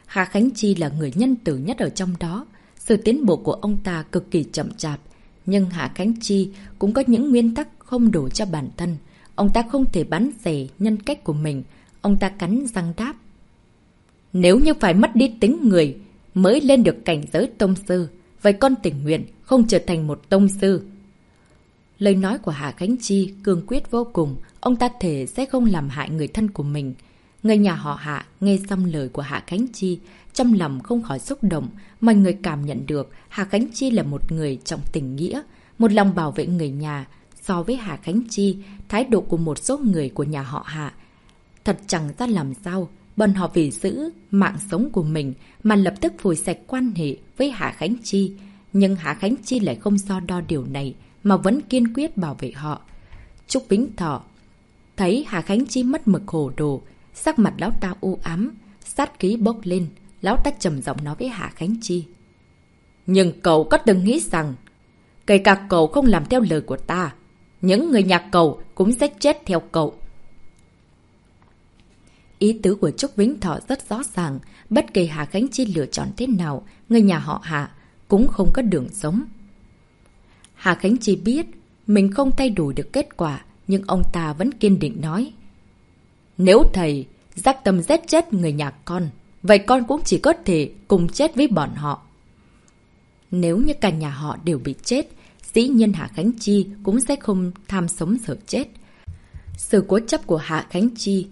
Hà Khánh Chi là người nhân từ nhất ở trong đó. Sự tiến bộ của ông ta cực kỳ chậm chạp. Nhưng Hà Khánh Chi cũng có những nguyên tắc không đủ cho bản thân. Ông ta không thể bán rẻ nhân cách của mình. Ông ta cắn răng đáp. Nếu như phải mất đi tính người mới lên được cảnh giới tông sư, vậy con tình nguyện không trở thành một tông sư. Lời nói của Hà Khánh Chi cương quyết vô cùng. Ông ta thề sẽ không làm hại người thân của mình. Người nhà họ Hạ nghe xong lời của Hà Khánh Chi, trong lòng không khỏi xúc động. Mọi người cảm nhận được Hà Khánh Chi là một người trọng tình nghĩa, một lòng bảo vệ người nhà. So với Hà Khánh Chi, thái độ của một số người của nhà họ Hạ thật chẳng ra làm sao. Bọn họ vì giữ mạng sống của mình mà lập tức phủi sạch quan hệ với Hà Khánh Chi. Nhưng Hà Khánh Chi lại không so đo điều này mà vẫn kiên quyết bảo vệ họ. Trúc Vĩnh Thọ thấy Hà Khánh Chi mất mực hồ đồ, sắc mặt lão ta u ám, sát khí bốc lên. Lão ta trầm giọng nói với Hà Khánh Chi. Nhưng cậu có từng nghĩ rằng, kể cả cậu không làm theo lời của ta, những người nhà cậu cũng sẽ chết theo cậu. Ý tứ của Trúc Vĩnh Thọ rất rõ ràng. Bất kỳ Hà Khánh Chi lựa chọn thế nào, người nhà họ Hà cũng không có đường sống. Hà Khánh Chi biết mình không thay đổi được kết quả, nhưng ông ta vẫn kiên định nói. Nếu thầy dắc tâm giết chết người nhà con, vậy con cũng chỉ có thể cùng chết với bọn họ. Nếu như cả nhà họ đều bị chết, dĩ nhiên Hà Khánh Chi cũng sẽ không tham sống sợ chết. Sự cố chấp của Hà Khánh Chi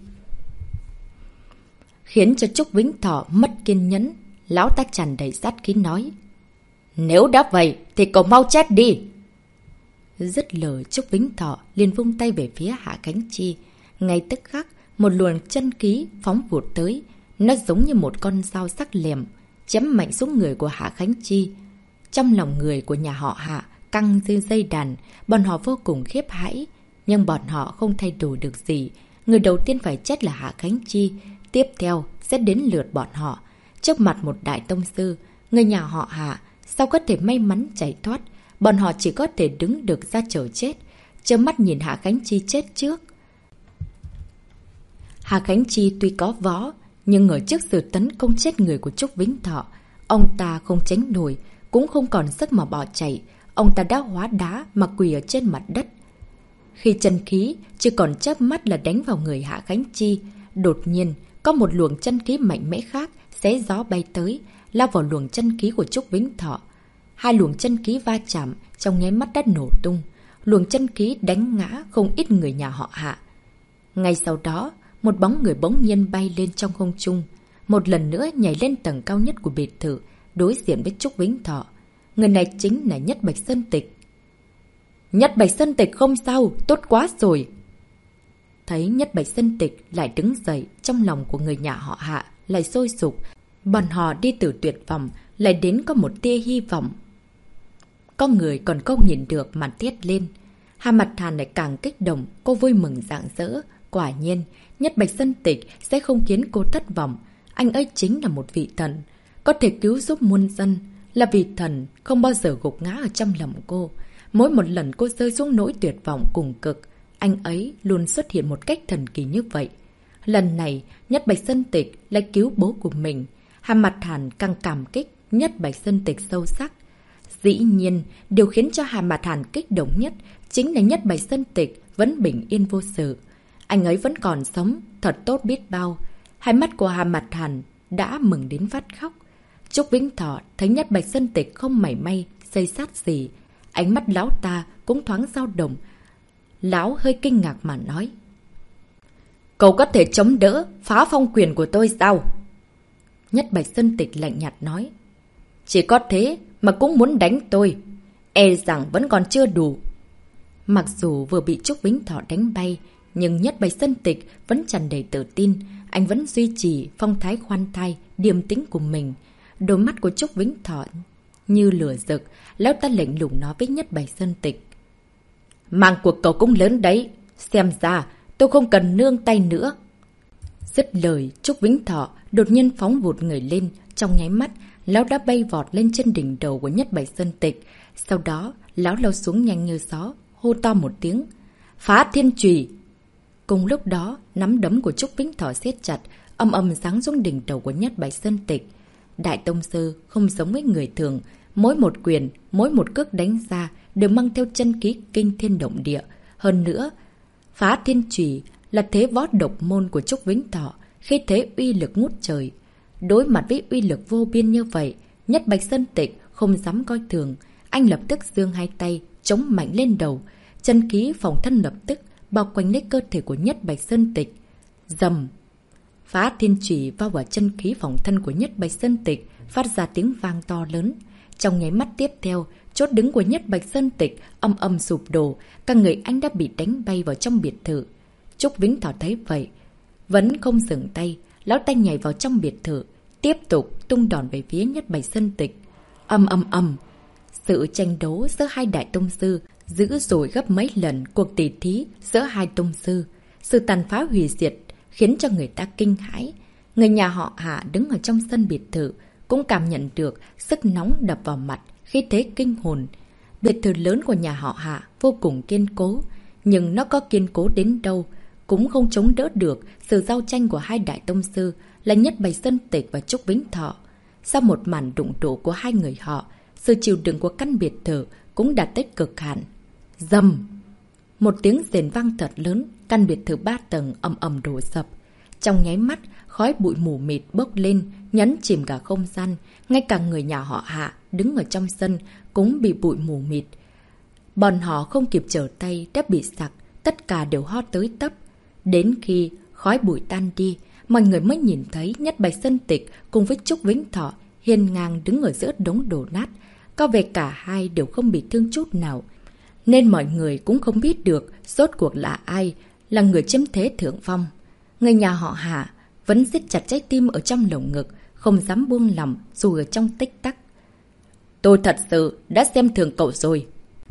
khiến cho Trúc Vĩnh Thọ mất kiên nhẫn. Lão ta tràn đầy sát khí nói. Nếu đã vậy thì cậu mau chết đi. Dứt lời, Trúc Vĩnh Thọ liền vung tay về phía Hà Khánh Chi. Ngay tức khắc, một luồng chân khí phóng vụt tới. Nó giống như một con dao sắc lẹm, chém mạnh xuống người của Hà Khánh Chi. Trong lòng người của nhà họ Hạ căng như dây đàn, bọn họ vô cùng khiếp hãi. Nhưng bọn họ không thay đổi được gì. Người đầu tiên phải chết là Hà Khánh Chi. Tiếp theo sẽ đến lượt bọn họ. Trước mặt một đại tông sư, người nhà họ Hạ sao có thể may mắn chạy thoát. Bọn họ chỉ có thể đứng được ra chờ chết, trơ mắt nhìn Hà Khánh Chi chết trước. Hà Khánh Chi tuy có võ, nhưng ở trước sự tấn công chết người của Trúc Vĩnh Thọ, ông ta không tránh nổi, cũng không còn sức mà bỏ chạy. Ông ta đã hóa đá mà quỳ ở trên mặt đất. Khi chân khí chỉ còn chớp mắt là đánh vào người Hà Khánh Chi, đột nhiên có một luồng chân khí mạnh mẽ khác xé gió bay tới, lao vào luồng chân khí của Trúc Vĩnh Thọ. Hai luồng chân khí va chạm, trong nháy mắt đã nổ tung. Luồng chân khí đánh ngã không ít người nhà họ Hạ. Ngay sau đó, một bóng người bỗng nhiên bay lên trong không trung, một lần nữa nhảy lên tầng cao nhất của biệt thự, đối diện với Trúc Vĩnh Thọ. Người này chính là Nhất Bạch Sơn Tịch. Nhất Bạch Sơn Tịch không sao, tốt quá rồi. Thấy Nhất Bạch Sơn Tịch lại đứng dậy, trong lòng của người nhà họ Hạ lại sôi sục. Bọn họ đi từ tuyệt vọng, lại đến có một tia hy vọng. Có người còn không nhìn được mà thét lên. Hà Mặt Hàn lại càng kích động, cô vui mừng rạng rỡ. Quả nhiên, Nhất Bạch Sơn Tịch sẽ không khiến cô thất vọng. Anh ấy chính là một vị thần, có thể cứu giúp muôn dân. Là vị thần không bao giờ gục ngã ở trong lòng cô. Mỗi một lần cô rơi xuống nỗi tuyệt vọng cùng cực, anh ấy luôn xuất hiện một cách thần kỳ như vậy. Lần này, Nhất Bạch Sơn Tịch lại cứu bố của mình. Hà Mặt Hàn càng cảm kích Nhất Bạch Sơn Tịch sâu sắc. Dĩ nhiên, điều khiến cho Hà Mặt Hàn kích động nhất chính là Nhất Bạch Sơn Tịch vẫn bình yên vô sự. Anh ấy vẫn còn sống, thật tốt biết bao. Hai mắt của Hà Mặt Hàn đã mừng đến phát khóc. Trúc Vĩnh Thọ thấy Nhất Bạch Sơn Tịch không mảy may xây sát gì. Ánh mắt lão ta cũng thoáng dao động. Lão hơi kinh ngạc mà nói. Cậu có thể chống đỡ phá phong quyền của tôi sao? Nhất Bạch Sơn Tịch lạnh nhạt nói. Chỉ có thế mà cũng muốn đánh tôi. E rằng vẫn còn chưa đủ. Mặc dù vừa bị Trúc Vĩnh Thọ đánh bay, nhưng Nhất Bạch Sơn Tịch vẫn tràn đầy tự tin. Anh vẫn duy trì phong thái khoan thai, điềm tĩnh của mình. Đôi mắt của Trúc Vĩnh Thọ như lửa rực. Lão ta lạnh lùng nói với Nhất Bạch Sơn Tịch. Mạng của cậu cũng lớn đấy. Xem ra tôi không cần nương tay nữa. Dứt lời, Trúc Vĩnh Thọ đột nhiên phóng vụt người lên. Trong nháy mắt, lão đã bay vọt lên trên đỉnh đầu của Nhất Bạch Sơn Tịch. Sau đó, lão lao xuống nhanh như gió, hô to một tiếng. Phá thiên chùy! Cùng lúc đó, nắm đấm của Trúc Vĩnh Thọ siết chặt. âm âm giáng xuống đỉnh đầu của Nhất Bạch Sơn Tịch. Đại tông sư không giống với người thường, mỗi một quyền, mỗi một cước đánh ra đều mang theo chân khí kinh thiên động địa. Hơn nữa, Phá Thiên Chùy là thế võ độc môn của Trúc Vĩnh Thọ, khi thế uy lực ngút trời. Đối mặt với uy lực vô biên như vậy, Nhất Bạch Sơn Tịch không dám coi thường. Anh lập tức giương hai tay, chống mạnh lên đầu. Chân khí phòng thân lập tức bao quanh lấy cơ thể của Nhất Bạch Sơn Tịch. Rầm! Phá Thiên Chùy vào vào chân khí phòng thân của Nhất Bạch Sơn Tịch, phát ra tiếng vang to lớn. Trong nháy mắt tiếp theo, chốt đứng của Nhất Bạch Sơn Tịch âm âm sụp đổ, cả người anh đã bị đánh bay vào trong biệt thự. Trúc Vĩnh Thọ thấy vậy, vẫn không dừng tay, lão tay nhảy vào trong biệt thự, tiếp tục tung đòn về phía Nhất Bạch Sơn Tịch. Âm âm âm! Sự tranh đấu giữa hai đại tông sư dữ dội gấp mấy lần cuộc tỷ thí giữa hai tông sư. Sự tàn phá hủy diệt khiến cho người ta kinh hãi. Người nhà họ Hạ đứng ở trong sân biệt thự cũng cảm nhận được sức nóng đập vào mặt, khi thế kinh hồn. Biệt thự lớn của nhà họ Hạ vô cùng kiên cố, nhưng nó có kiên cố đến đâu cũng không chống đỡ được sự giao tranh của hai đại tông sư là Nhất Bạch Sơn Tịch và Trúc Vĩnh Thọ. Sau một màn đụng độ của hai người họ, sự chịu đựng của căn biệt thự cũng đạt tới cực hạn. Rầm! Một tiếng rền vang thật lớn, căn biệt thự ba tầng ầm ầm đổ sập. Trong nháy mắt, khói bụi mù mịt bốc lên, nhấn chìm cả không gian. Ngay cả người nhà họ Hạ đứng ở trong sân cũng bị bụi mù mịt. Bọn họ không kịp trở tay đã bị sặc, tất cả đều ho tới tấp. Đến khi khói bụi tan đi, mọi người mới nhìn thấy Nhất Bạch Sơn Tịch cùng với Trúc Vĩnh Thọ hiên ngang đứng ở giữa đống đổ nát. Có vẻ cả hai đều không bị thương chút nào, nên mọi người cũng không biết được rốt cuộc là ai là người chiếm thế thượng phong. Người nhà họ Hạ vẫn siết chặt trái tim ở trong lồng ngực, không dám buông lòng dù ở trong tích tắc. Tôi thật sự đã xem thường cậu rồi.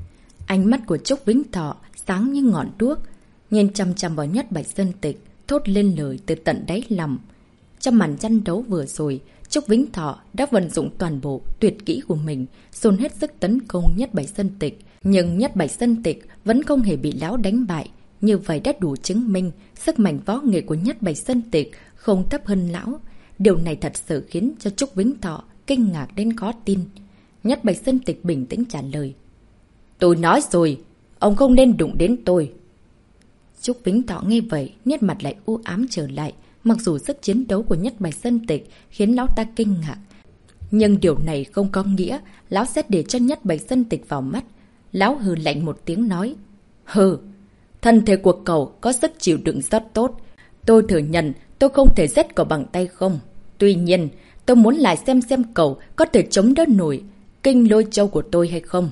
Ánh mắt của Trúc Vĩnh Thọ sáng như ngọn đuốc, nhìn chăm chăm vào Nhất Bạch Sơn Tịch, thốt lên lời từ tận đáy lòng. Trong màn tranh đấu vừa rồi, Trúc Vĩnh Thọ đã vận dụng toàn bộ tuyệt kỹ của mình, dồn hết sức tấn công Nhất Bạch Sơn Tịch. Nhưng Nhất Bạch Sơn Tịch vẫn không hề bị lão đánh bại. Như vậy đã đủ chứng minh sức mạnh võ nghệ của Nhất Bạch Sơn Tịch không thấp hơn lão. Điều này thật sự khiến cho Trúc Vĩnh Thọ kinh ngạc đến khó tin. Nhất Bạch Sơn Tịch bình tĩnh trả lời. Tôi nói rồi, ông không nên đụng đến tôi. Trúc Vĩnh Thọ nghe vậy, nét mặt lại u ám trở lại. Mặc dù sức chiến đấu của Nhất Bạch Sơn Tịch khiến lão ta kinh ngạc, nhưng điều này không có nghĩa lão sẽ để cho Nhất Bạch Sơn Tịch vào mắt. Lão hừ lạnh một tiếng nói. Hừ, thân thể của cậu có sức chịu đựng rất tốt. Tôi thừa nhận tôi không thể giết cậu bằng tay không. Tuy nhiên, tôi muốn lại xem xem cậu có thể chống đỡ nổi Kinh Lôi Châu của tôi hay không.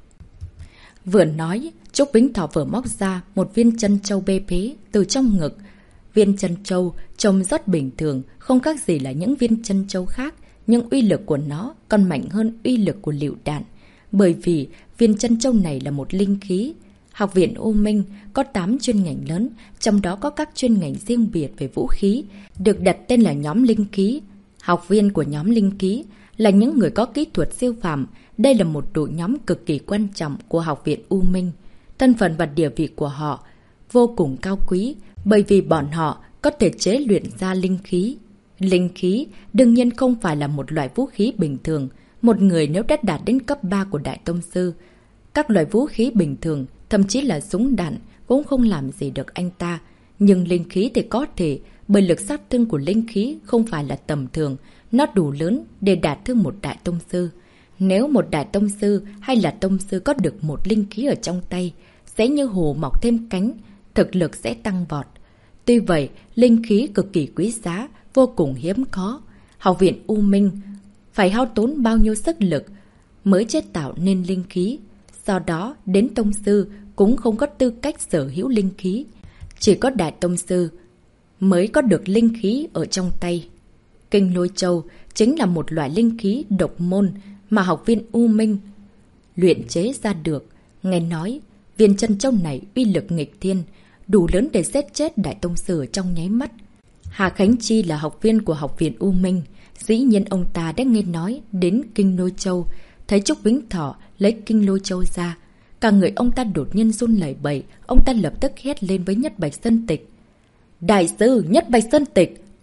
Vừa nói, Trúc Vĩnh Thọ vừa móc ra một viên chân châu bê phế từ trong ngực. Viên chân châu trông rất bình thường, không khác gì là những viên chân châu khác, nhưng uy lực của nó còn mạnh hơn uy lực của lựu đạn. Bởi vì viên chân châu này là một linh khí. Học viện U Minh có tám chuyên ngành lớn, trong đó có các chuyên ngành riêng biệt về vũ khí, được đặt tên là nhóm linh khí. Học viên của nhóm linh khí là những người có kỹ thuật siêu phàm. Đây là một đội nhóm cực kỳ quan trọng của Học viện U Minh. Thân phận và địa vị của họ vô cùng cao quý, bởi vì bọn họ có thể chế luyện ra linh khí. Linh khí đương nhiên không phải là một loại vũ khí bình thường. Một người nếu đã đạt đến cấp ba của Đại Tông Sư, các loại vũ khí bình thường, thậm chí là súng đạn, cũng không làm gì được anh ta. Nhưng linh khí thì có thể, bởi lực sát thương của linh khí không phải là tầm thường, nó đủ lớn để đạt thương một Đại Tông Sư. Nếu một Đại Tông Sư hay là Tông Sư có được một linh khí ở trong tay, sẽ như hồ mọc thêm cánh, thực lực sẽ tăng vọt. Tuy vậy, linh khí cực kỳ quý giá, vô cùng hiếm có. Học viện U Minh phải hao tốn bao nhiêu sức lực mới chế tạo nên linh khí. Do đó, đến Tông Sư cũng không có tư cách sở hữu linh khí. Chỉ có Đại Tông Sư mới có được linh khí ở trong tay. Kinh Lôi Châu chính là một loại linh khí độc môn mà học viên U Minh luyện chế ra được. Nghe nói, viên chân châu này uy lực nghịch thiên, đủ lớn để giết chết Đại Tông Sư trong nháy mắt. Hà Khánh Chi là học viên của học viện U Minh. Dĩ nhiên ông ta đã nghe nói đến Kinh Lôi Châu. Thấy Trúc Vĩnh Thọ lấy Kinh Lôi Châu ra, cả người ông ta đột nhiên run lẩy bẩy. Ông ta lập tức hét lên với Nhất Bạch Sơn Tịch. Đại sư Nhất Bạch Sơn Tịch,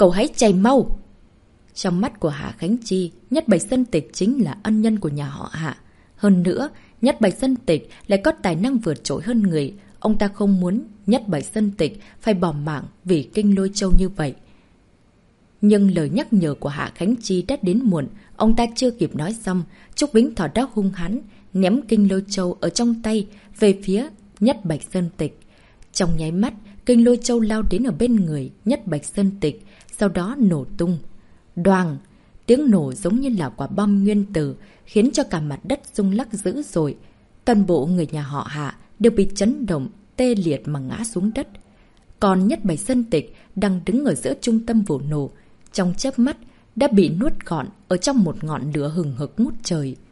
cậu hãy chạy mau! Trong mắt của Hạ Khánh Chi, Nhất Bạch Sơn Tịch chính là ân nhân của nhà họ Hạ. Hơn nữa, Nhất Bạch Sơn Tịch lại có tài năng vượt trội hơn người. Ông ta không muốn Nhất Bạch Sơn Tịch phải bỏ mạng vì Kinh Lôi Châu như vậy. Nhưng lời nhắc nhở của Hạ Khánh Chi đã đến muộn. Ông ta chưa kịp nói xong, Trúc Vĩnh Thọ đã hung hãn ném Kinh Lôi Châu ở trong tay về phía Nhất Bạch Sơn Tịch. Trong nháy mắt, Kinh Lôi Châu lao đến ở bên người Nhất Bạch Sơn Tịch, sau đó nổ tung. Đoàng! Tiếng nổ giống như là quả bom nguyên tử, khiến cho cả mặt đất rung lắc dữ dội. Toàn bộ người nhà họ Hạ đều bị chấn động, tê liệt mà ngã xuống đất. Còn Nhất Bạch Sơn Tịch đang đứng ở giữa trung tâm vụ nổ, trong chớp mắt đã bị nuốt gọn ở trong một ngọn lửa hừng hực ngút trời.